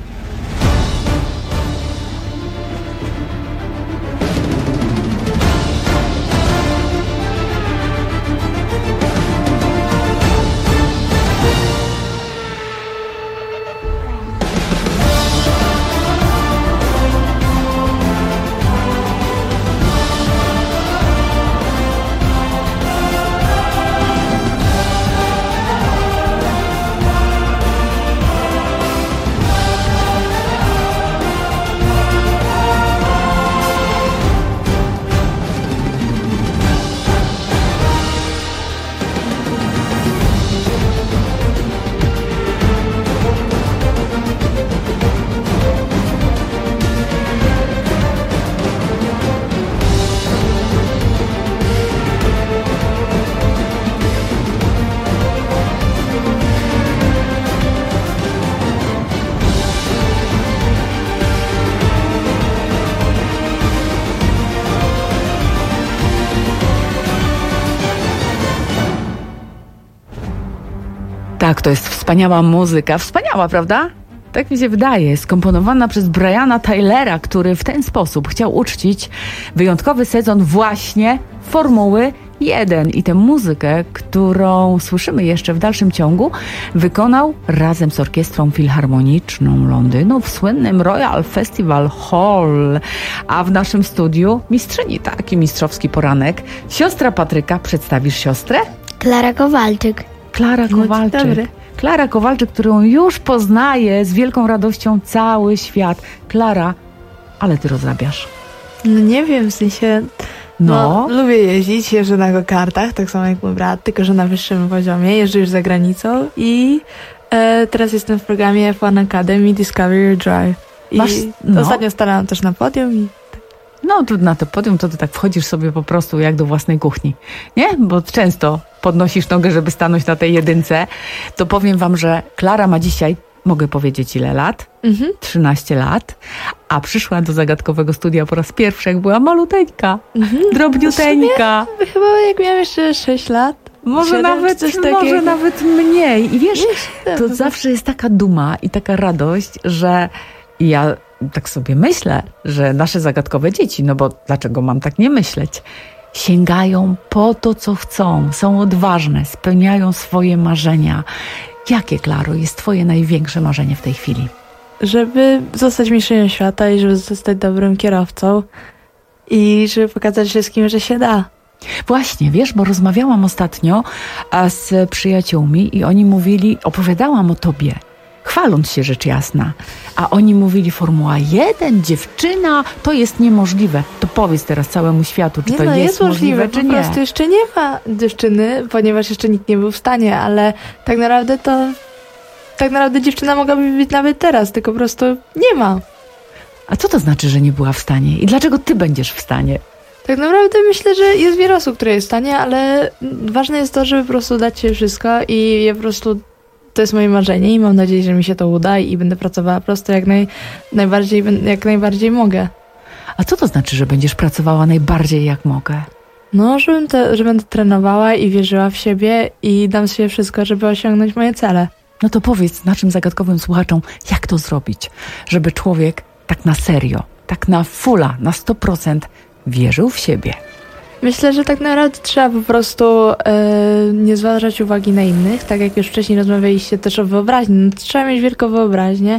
Tak, to jest wspaniała muzyka. Wspaniała, prawda? Tak mi się wydaje. Skomponowana przez Briana Tylera, który w ten sposób chciał uczcić wyjątkowy sezon właśnie Formuły jeden. I tę muzykę, którą słyszymy jeszcze w dalszym ciągu, wykonał razem z Orkiestrą Filharmoniczną Londynu w słynnym Royal Festival Hall. A w naszym studiu mistrzyni, taki mistrzowski poranek. Siostra Patryka. Przedstawisz siostrę? Klara Kowalczyk. Klara Kowalczyk. No, Klara Kowalczyk, którą już poznaje z wielką radością cały świat. Klara, ale ty rozrabiasz. No nie wiem, w sensie... No. no lubię jeździć, jeżdżę na go-kartach, tak samo jak mój brat, tylko że na wyższym poziomie. Jeżdżę już za granicą i e, teraz jestem w programie F jeden Academy Discover Your Drive. I Masz, no. ostatnio stanęłam też na podium i... No, tu na to podium to ty tak wchodzisz sobie po prostu jak do własnej kuchni, nie? Bo często podnosisz nogę, żeby stanąć na tej jedynce. To powiem wam, że Klara ma dzisiaj, mogę powiedzieć ile lat? Mhm. trzynaście lat, a przyszła do zagadkowego studia po raz pierwszy, jak była maluteńka, mhm. drobniuteńka. No chyba jak miałam jeszcze sześć lat. Może nawet, coś może nawet mniej. I wiesz, to zawsze jest taka duma i taka radość, że ja... tak sobie myślę, że nasze zagadkowe dzieci, no bo dlaczego mam tak nie myśleć, sięgają po to, co chcą, są odważne, spełniają swoje marzenia. Jakie, Klaro, jest twoje największe marzenie w tej chwili? Żeby zostać mistrzem świata i żeby zostać dobrym kierowcą i żeby pokazać wszystkim, że się da. Właśnie, wiesz, bo rozmawiałam ostatnio z przyjaciółmi i oni mówili, opowiadałam o tobie, chwaląc się rzecz jasna. A oni mówili, Formuła jeden, dziewczyna, to jest niemożliwe. To powiedz teraz całemu światu, czy nie to no, jest, jest możliwe, czy po nie. Po prostu jeszcze nie ma dziewczyny, ponieważ jeszcze nikt nie był w stanie, ale tak naprawdę to tak naprawdę dziewczyna mogłaby być nawet teraz, tylko po prostu nie ma. A co to znaczy, że nie była w stanie? I dlaczego ty będziesz w stanie? Tak naprawdę myślę, że jest wiele osób, które jest w stanie, ale ważne jest to, żeby po prostu dać się wszystko i je po prostu to jest moje marzenie i mam nadzieję, że mi się to uda i będę pracowała po prostu jak, naj, najbardziej, jak najbardziej mogę. A co to znaczy, że będziesz pracowała najbardziej jak mogę? No, żebym te, że będę trenowała i wierzyła w siebie i dam sobie wszystko, żeby osiągnąć moje cele. No to powiedz naszym zagadkowym słuchaczom, jak to zrobić, żeby człowiek tak na serio, tak na fulla, na sto procent wierzył w siebie. Myślę, że tak naprawdę trzeba po prostu e, nie zważać uwagi na innych, tak jak już wcześniej rozmawialiście też o wyobraźni. No, trzeba mieć wielką wyobraźnię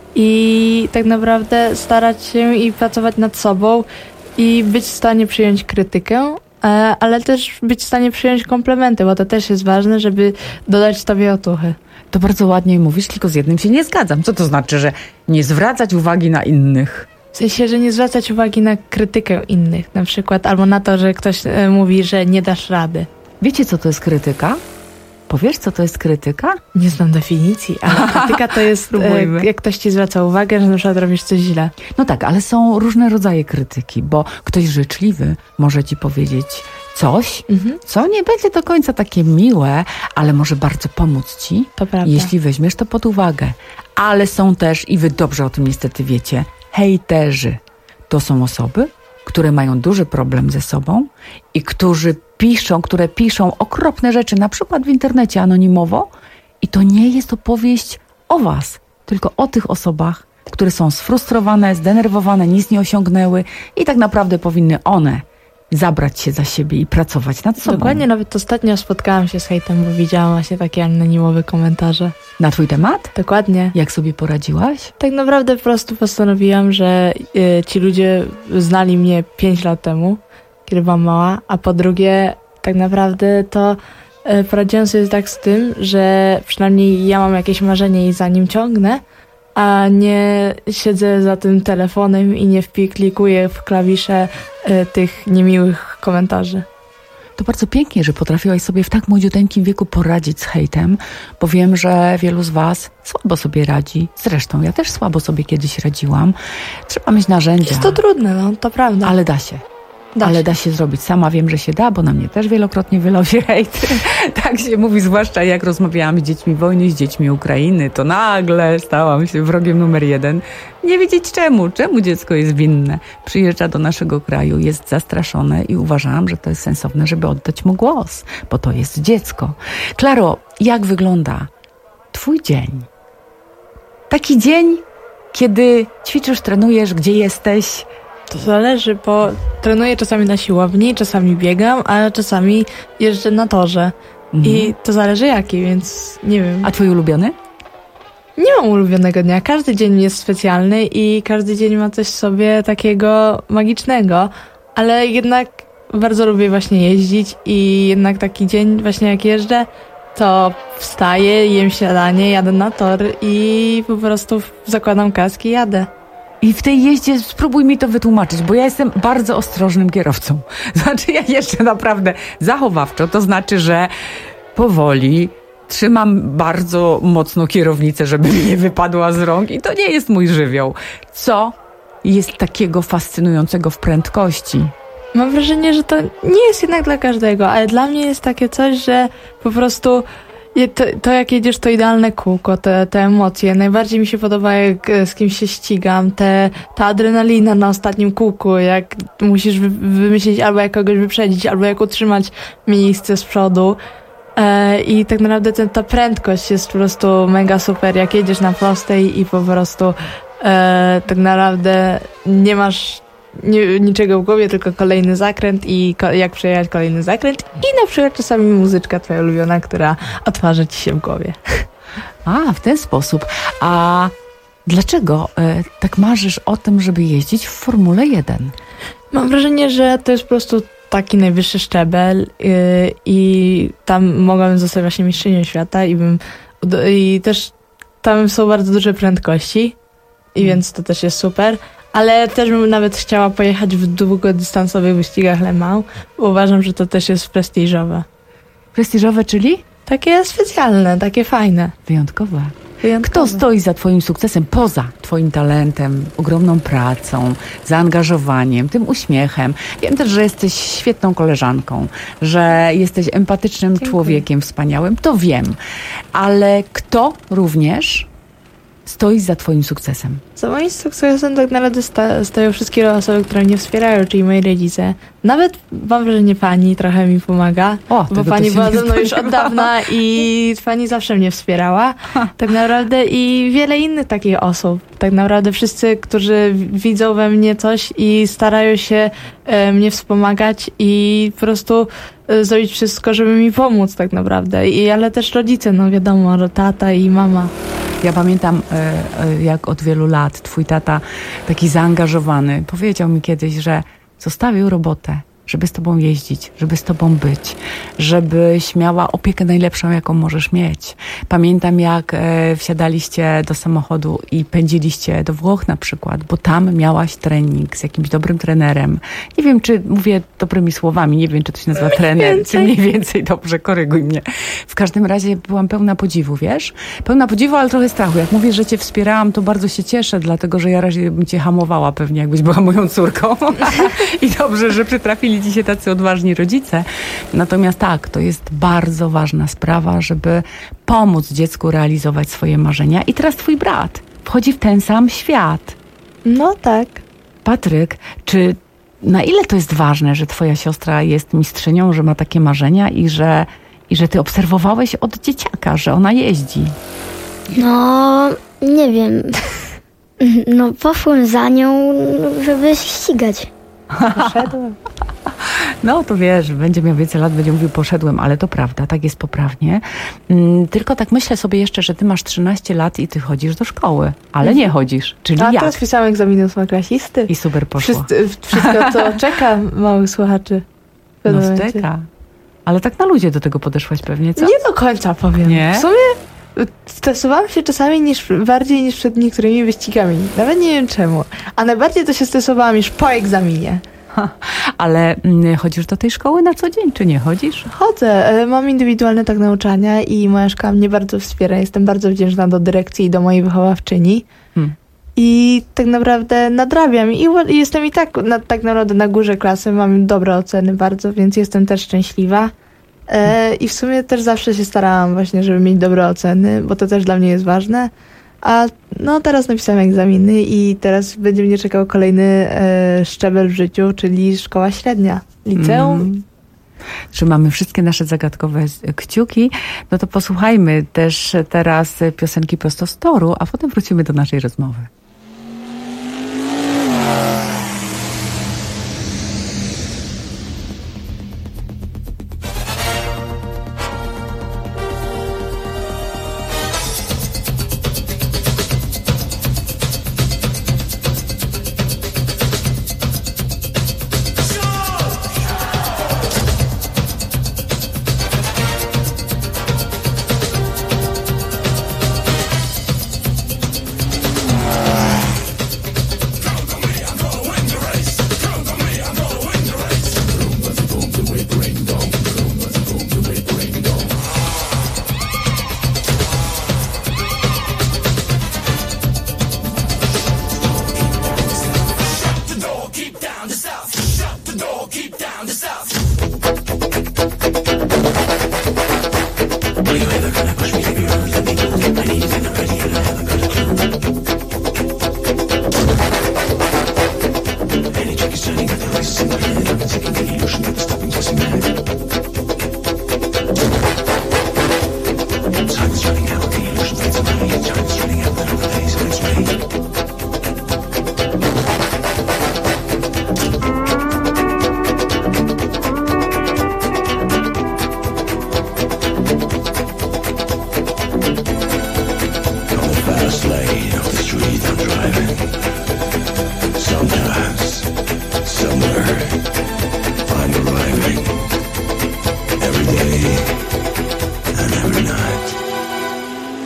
i tak naprawdę starać się i pracować nad sobą i być w stanie przyjąć krytykę, e, ale też być w stanie przyjąć komplementy, bo to też jest ważne, żeby dodać tobie otuchy. To bardzo ładnie mówisz, tylko z jednym się nie zgadzam. Co to znaczy, że nie zwracać uwagi na innych? W sensie, że nie zwracać uwagi na krytykę innych, na przykład, albo na to, że ktoś e, mówi, że nie dasz rady. Wiecie, co to jest krytyka? Powiesz, co to jest krytyka? Nie znam definicji, ale krytyka to jest, e, jak ktoś ci zwraca uwagę, że na przykład robisz coś źle. No tak, ale są różne rodzaje krytyki, bo ktoś życzliwy może ci powiedzieć coś, mhm. co nie będzie do końca takie miłe, ale może bardzo pomóc ci, to prawda. Jeśli weźmiesz to pod uwagę. Ale są też, i wy dobrze o tym niestety wiecie, hejterzy. To są osoby, które mają duży problem ze sobą i którzy piszą, które piszą okropne rzeczy, na przykład w internecie anonimowo, i to nie jest opowieść o was, tylko o tych osobach, które są sfrustrowane, zdenerwowane, nic nie osiągnęły i tak naprawdę powinny one zabrać się za siebie i pracować nad sobą. Dokładnie, nawet ostatnio spotkałam się z hejtem, bo widziałam właśnie takie anonimowe komentarze. Na twój temat? Dokładnie. Jak sobie poradziłaś? Tak naprawdę po prostu postanowiłam, że y, ci ludzie znali mnie pięć lat temu, kiedy byłam mała, a po drugie tak naprawdę to y, poradziłam sobie tak z tym, że przynajmniej ja mam jakieś marzenie i za nim ciągnę, a nie siedzę za tym telefonem i nie klikuję w klawisze y, tych niemiłych komentarzy. To bardzo pięknie, że potrafiłaś sobie w tak młodziuteńkim wieku poradzić z hejtem, bo wiem, że wielu z was słabo sobie radzi. Zresztą ja też słabo sobie kiedyś radziłam. Trzeba mieć narzędzia. Jest to trudne, no to prawda. Ale da się. Da Ale się. da się zrobić. Sama wiem, że się da, bo na mnie też wielokrotnie wylał się hejt. Tak się mówi, zwłaszcza jak rozmawiałam z dziećmi wojny, z dziećmi Ukrainy, to nagle stałam się wrogiem numer jeden. Nie wiedzieć czemu, czemu dziecko jest winne. Przyjeżdża do naszego kraju, jest zastraszone i uważałam, że to jest sensowne, żeby oddać mu głos, bo to jest dziecko. Klaro, jak wygląda twój dzień? Taki dzień, kiedy ćwiczysz, trenujesz, gdzie jesteś? To zależy, bo trenuję czasami na siłowni, czasami biegam, a czasami jeżdżę na torze. Mhm. I to zależy jaki, więc nie wiem. A twój ulubiony? Nie mam ulubionego dnia. Każdy dzień jest specjalny i każdy dzień ma coś w sobie takiego magicznego, ale jednak bardzo lubię właśnie jeździć i jednak taki dzień właśnie jak jeżdżę, to wstaję, jem śniadanie, jadę na tor i po prostu zakładam kask i jadę. I w tej jeździe spróbuj mi to wytłumaczyć, bo ja jestem bardzo ostrożnym kierowcą. Znaczy ja jeżdżę naprawdę zachowawczo, to znaczy, że powoli trzymam bardzo mocno kierownicę, żeby mi nie wypadła z rąk i to nie jest mój żywioł. Co jest takiego fascynującego w prędkości? Mam wrażenie, że to nie jest jednak dla każdego, ale dla mnie jest takie coś, że po prostu to, to jak jedziesz, to idealne kółko, te, te emocje. Najbardziej mi się podoba, jak z kimś się ścigam, te, ta adrenalina na ostatnim kółku, jak musisz wy, wymyślić albo jak kogoś wyprzedzić, albo jak utrzymać miejsce z przodu. E, I tak naprawdę ten, ta prędkość jest po prostu mega super, jak jedziesz na prostej i po prostu e, tak naprawdę nie masz Nie, niczego w głowie, tylko kolejny zakręt i ko- jak przejechać kolejny zakręt i na przykład czasami muzyczka twoja ulubiona, która otwarza ci się w głowie. A, w ten sposób. A dlaczego e, tak marzysz o tym, żeby jeździć w Formule jeden? Mam wrażenie, że to jest po prostu taki najwyższy szczebel yy, i tam mogłabym zostać właśnie mistrzynią świata i bym i też tam są bardzo duże prędkości i hmm. więc to też jest super. Ale też bym nawet chciała pojechać w długodystansowych wyścigach Le Mans, bo uważam, że to też jest prestiżowe. Prestiżowe, czyli? Takie specjalne, takie fajne. Wyjątkowe. Kto stoi za twoim sukcesem poza twoim talentem, ogromną pracą, zaangażowaniem, tym uśmiechem? Wiem też, że jesteś świetną koleżanką, że jesteś empatycznym Dziękuję. człowiekiem wspaniałym, to wiem. Ale kto również stoi za twoim sukcesem? Za moim sukcesem tak naprawdę sta- stoją wszystkie osoby, które mnie wspierają, czyli moi rodzice. Nawet mam wrażenie, pani trochę mi pomaga, o, bo pani była ze mną już od dawna i pani zawsze mnie wspierała. Ha. Tak naprawdę i wiele innych takich osób. Tak naprawdę wszyscy, którzy widzą we mnie coś i starają się e, mnie wspomagać i po prostu e, zrobić wszystko, żeby mi pomóc tak naprawdę. I, ale też rodzice, no wiadomo, tata i mama. Ja pamiętam, e, jak od wielu lat twój tata, taki zaangażowany, powiedział mi kiedyś, że zostawił robotę, żeby z tobą jeździć, żeby z tobą być, żebyś miała opiekę najlepszą, jaką możesz mieć. Pamiętam, jak e, wsiadaliście do samochodu i pędziliście do Włoch na przykład, bo tam miałaś trening z jakimś dobrym trenerem. Nie wiem, czy mówię dobrymi słowami, nie wiem, czy to się nazywa trener, czy mniej więcej, dobrze, koryguj mnie. W każdym razie byłam pełna podziwu, wiesz? Pełna podziwu, ale trochę strachu. Jak mówisz, że cię wspierałam, to bardzo się cieszę, dlatego, że ja raczej bym cię hamowała pewnie, jakbyś była moją córką. I dobrze, że przytrafili ci się tacy odważni rodzice. Natomiast tak, to jest bardzo ważna sprawa, żeby pomóc dziecku realizować swoje marzenia. I teraz twój brat wchodzi w ten sam świat. No tak. Patryk, czy na ile to jest ważne, że twoja siostra jest mistrzynią, że ma takie marzenia i że, i że ty obserwowałeś od dzieciaka, że ona jeździ? No, nie wiem. No, poszłem za nią, żeby się ścigać. Poszedłem. No to wiesz, będzie miał więcej lat, będzie mówił poszedłem, ale to prawda, tak jest poprawnie. Mm, tylko tak myślę sobie jeszcze, że ty masz trzynaście lat i ty chodzisz do szkoły, ale nie chodzisz, czyli A jak? teraz pisałem egzamin ósmoklasisty. I super poszło. Wszyscy, wszystko, co czeka małych słuchaczy. No czeka. Ale tak na ludzie do tego podeszłaś pewnie, co? Nie do końca powiem. Nie? W sumie stresowałam się czasami niż, bardziej niż przed niektórymi wyścigami. Nawet nie wiem czemu. A najbardziej to się stresowałam już po egzaminie. Ha, ale mm, chodzisz do tej szkoły na co dzień, czy nie chodzisz? Chodzę. Mam indywidualne tak nauczania i moja szkoła mnie bardzo wspiera. Jestem bardzo wdzięczna do dyrekcji i do mojej wychowawczyni. Hmm. I tak naprawdę nadrabiam. I jestem i tak, na, tak naprawdę na górze klasy. Mam dobre oceny bardzo, więc jestem też szczęśliwa. E, I w sumie też zawsze się starałam właśnie, żeby mieć dobre oceny, bo to też dla mnie jest ważne. A no teraz napisałam egzaminy i teraz będzie mnie czekał kolejny e, szczebel w życiu, czyli szkoła średnia, liceum. Mm. Trzymamy wszystkie nasze zagadkowe kciuki. No to posłuchajmy też teraz piosenki prosto z toru, a potem wrócimy do naszej rozmowy.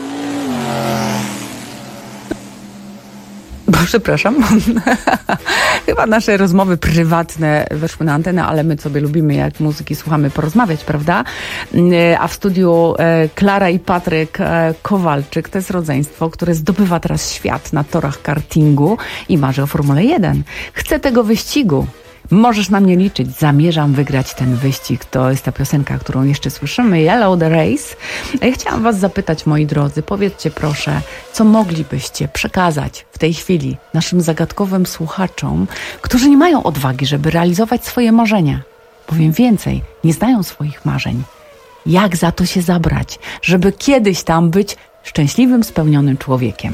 Przepraszam. Chyba nasze rozmowy prywatne weszły na antenę, ale my sobie lubimy, jak muzyki słuchamy, porozmawiać, prawda? A w studiu Klara i Patryk Kowalczyk. To jest rodzeństwo, które zdobywa teraz świat na torach kartingu i marzy o Formule jeden. Chce tego wyścigu. Możesz na mnie liczyć. Zamierzam wygrać ten wyścig. To jest ta piosenka, którą jeszcze słyszymy. Yellow the Race. A ja chciałam was zapytać, moi drodzy, powiedzcie proszę, co moglibyście przekazać w tej chwili naszym zagadkowym słuchaczom, którzy nie mają odwagi, żeby realizować swoje marzenia. Powiem więcej, nie znają swoich marzeń. Jak za to się zabrać, żeby kiedyś tam być szczęśliwym, spełnionym człowiekiem?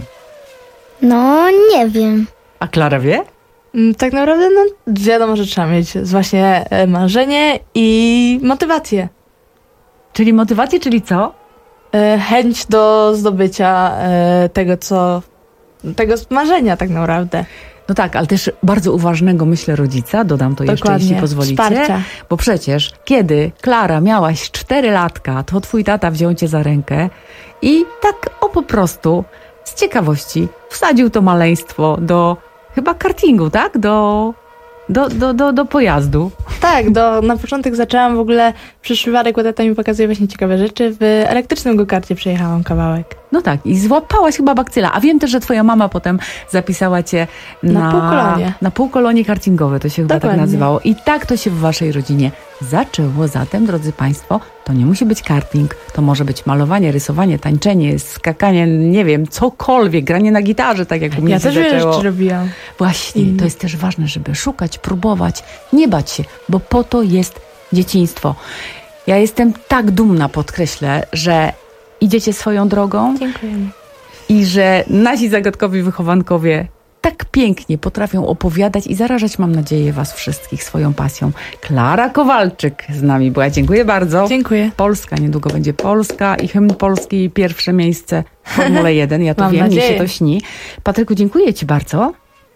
No, nie wiem. A Klara wie? Tak naprawdę, no wiadomo, że trzeba mieć właśnie marzenie i motywację. Czyli motywację, czyli co? E, chęć do zdobycia e, tego, co... tego marzenia tak naprawdę. No tak, ale też bardzo uważnego, myślę, rodzica, dodam to Dokładnie. jeszcze, jeśli pozwolicie. Wsparcia. Bo przecież, kiedy, Klara, miałaś cztery latka, to twój tata wziął cię za rękę i tak o po prostu z ciekawości wsadził to maleństwo do chyba kartingu, tak? Do, do, do, do, do pojazdu. Tak, do, na początek zaczęłam w ogóle przez przypadek, bo tata mi pokazuje właśnie ciekawe rzeczy. W elektrycznym go-karcie przejechałam kawałek. No tak, i złapałaś chyba bakcyla. A wiem też, że twoja mama potem zapisała cię na, na półkolonie. Na półkolonie kartingowe, to się chyba Dokładnie. tak nazywało. I tak to się w waszej rodzinie zaczęło. Zatem, drodzy państwo, to nie musi być karting, to może być malowanie, rysowanie, tańczenie, skakanie, nie wiem, cokolwiek, granie na gitarze, tak jak u mnie Ja się też zaczęło. rzeczy robiłam. Właśnie, I... to jest też ważne, żeby szukać, próbować, nie bać się, bo po to jest dzieciństwo. Ja jestem tak dumna, podkreślę, że idziecie swoją drogą. Dziękujemy. I że nasi zagadkowi wychowankowie tak pięknie potrafią opowiadać i zarażać, mam nadzieję, was wszystkich swoją pasją. Klara Kowalczyk z nami była. Dziękuję bardzo. Dziękuję. Polska, niedługo będzie Polska i hymn polski, pierwsze miejsce w Formule jeden. Ja to Mam wiem, nadzieję. mi się to śni. Patryku, dziękuję ci bardzo.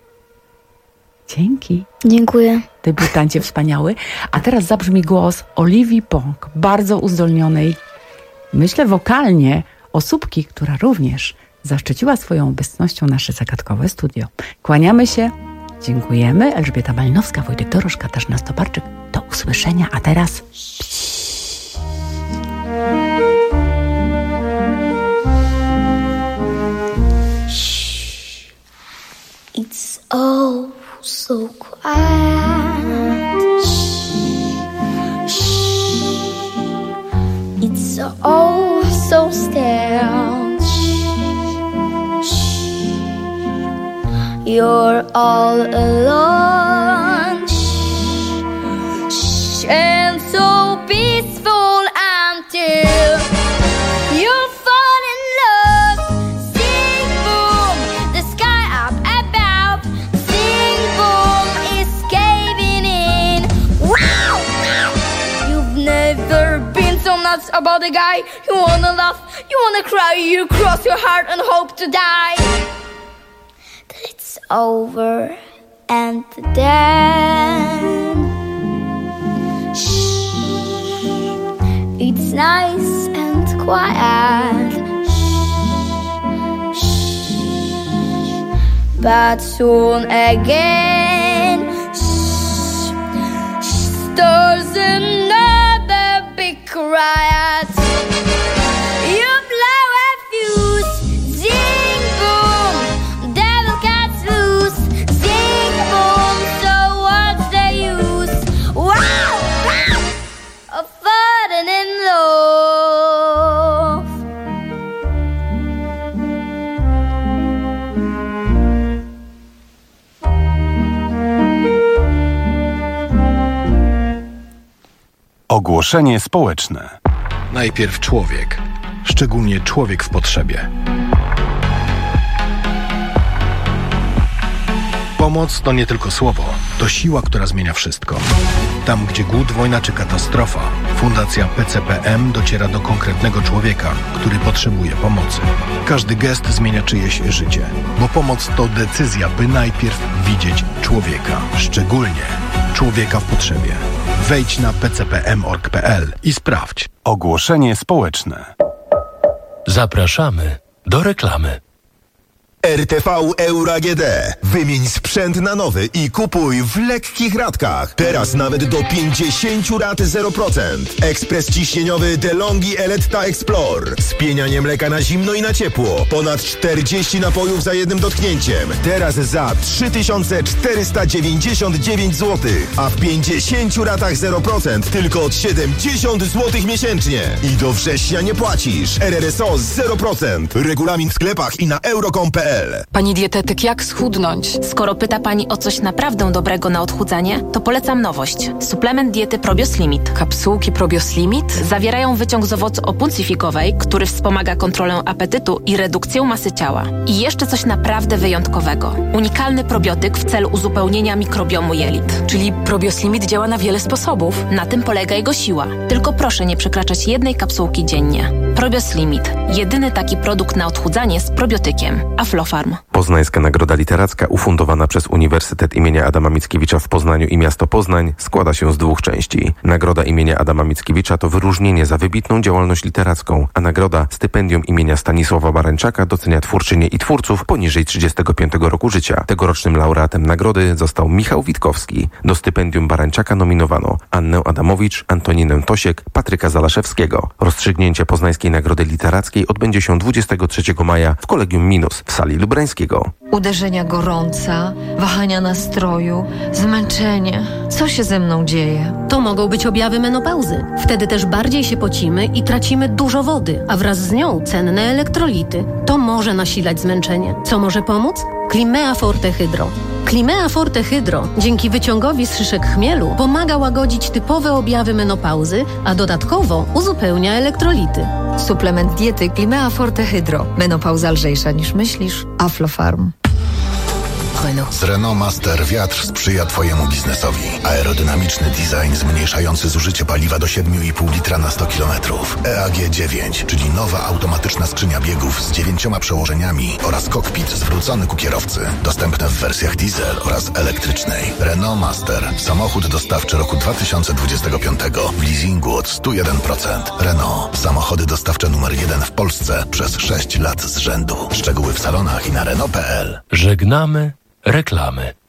Dzięki. Dziękuję. Debiutancie wspaniały. A teraz zabrzmi głos Oliwii Pong, bardzo uzdolnionej, myślę wokalnie, osóbki, która również zaszczyciła swoją obecnością nasze zagadkowe studio. Kłaniamy się, dziękujemy. Elżbieta Malinowska, Wojtek Dorosz, Katarzyna Stoparczyk. Do usłyszenia, a teraz... It's all so quiet. Shh, shh. It's all so still. Shh, shh. You're all alone. Shh, shh. And so peaceful until you fall in love. Sing boom, the sky up above. Sing boom is caving in. Wow! You've never been so nuts about a guy. You wanna laugh, you wanna cry, you cross your heart and hope to die. That it's over and then shh, it's nice and quiet. Shh, shh, but soon again shh, stirs another big riot. You blow a fuse, zing boom, devil cuts loose, zing boom. So what's the use? Wow, wow, of falling in love. Ogłoszenie społeczne. Najpierw człowiek, szczególnie człowiek w potrzebie. Pomoc to nie tylko słowo, to siła, która zmienia wszystko. Tam, gdzie głód, wojna czy katastrofa, Fundacja P C P M dociera do konkretnego człowieka, który potrzebuje pomocy. Każdy gest zmienia czyjeś życie, bo pomoc to decyzja, by najpierw widzieć człowieka, szczególnie człowieka w potrzebie. Wejdź na p c p m kropka org kropka p l i sprawdź. Ogłoszenie społeczne. Zapraszamy do reklamy. R T V Euro A G D. Wymień sprzęt na nowy i kupuj w lekkich ratkach. Teraz nawet do pięćdziesiąt rat zero procent. Ekspres ciśnieniowy DeLonghi Eletta Explore. Spienianie mleka na zimno i na ciepło. Ponad czterdzieści napojów za jednym dotknięciem. Teraz za trzy tysiące czterysta dziewięćdziesiąt dziewięć złotych. A w pięćdziesięciu ratach zero procent tylko od siedemdziesiąt złotych miesięcznie. I do września nie płacisz. R R S O zero procent. Regulamin w sklepach i na euro kropka com kropka p l. Pani dietetyk, jak schudnąć? Skoro pyta Pani o coś naprawdę dobrego na odchudzanie, to polecam nowość. Suplement diety Probios Limit. Kapsułki Probios Limit? Zawierają wyciąg z owocu opuncyfikowej, który wspomaga kontrolę apetytu i redukcję masy ciała. I jeszcze coś naprawdę wyjątkowego. Unikalny probiotyk w celu uzupełnienia mikrobiomu jelit. Czyli Probios Limit działa na wiele sposobów. Na tym polega jego siła. Tylko proszę nie przekraczać jednej kapsułki dziennie. Probios Limit. Jedyny taki produkt na odchudzanie z probiotykiem. Aflofarm. Poznańska Nagroda Literacka ufundowana przez Uniwersytet imienia Adama Mickiewicza w Poznaniu i miasto Poznań składa się z dwóch części. Nagroda imienia Adama Mickiewicza to wyróżnienie za wybitną działalność literacką, a nagroda stypendium imienia Stanisława Barańczaka docenia twórczynie i twórców poniżej trzydziestego piątego roku życia. Tegorocznym laureatem nagrody został Michał Witkowski. Do stypendium Barańczaka nominowano Annę Adamowicz, Antoninę Tosiek, Patryka Zalaszewskiego. Rozstrzygnięcie Poznańskiej Nagrody Literackiej odbędzie się dwudziestego trzeciego maja w Kolegium Minus w sali Lubrańskiego. Uderzenia gorąca, wahania nastroju, zmęczenie. Co się ze mną dzieje? To mogą być objawy menopauzy. Wtedy też bardziej się pocimy i tracimy dużo wody, a wraz z nią cenne elektrolity. To może nasilać zmęczenie. Co może pomóc? Climea Forte Hydro. Climea Forte Hydro dzięki wyciągowi z szyszek chmielu pomaga łagodzić typowe objawy menopauzy, a dodatkowo uzupełnia elektrolity. Suplement diety Climea Forte Hydro. Menopauza lżejsza niż myślisz. Aflofarm. Renault. Z Renault Master wiatr sprzyja Twojemu biznesowi. Aerodynamiczny design zmniejszający zużycie paliwa do siedem i pół litra na sto kilometrów. E A G dziewięć, czyli nowa automatyczna skrzynia biegów z dziewięcioma przełożeniami oraz kokpit zwrócony ku kierowcy. Dostępne w wersjach diesel oraz elektrycznej. Renault Master. Samochód dostawczy roku dwa tysiące dwudziestego piątego. W leasingu od sto jeden procent. Renault. Samochody dostawcze numer jeden w Polsce przez sześć lat z rzędu. Szczegóły w salonach i na Renault kropka p l. Żegnamy reklamy.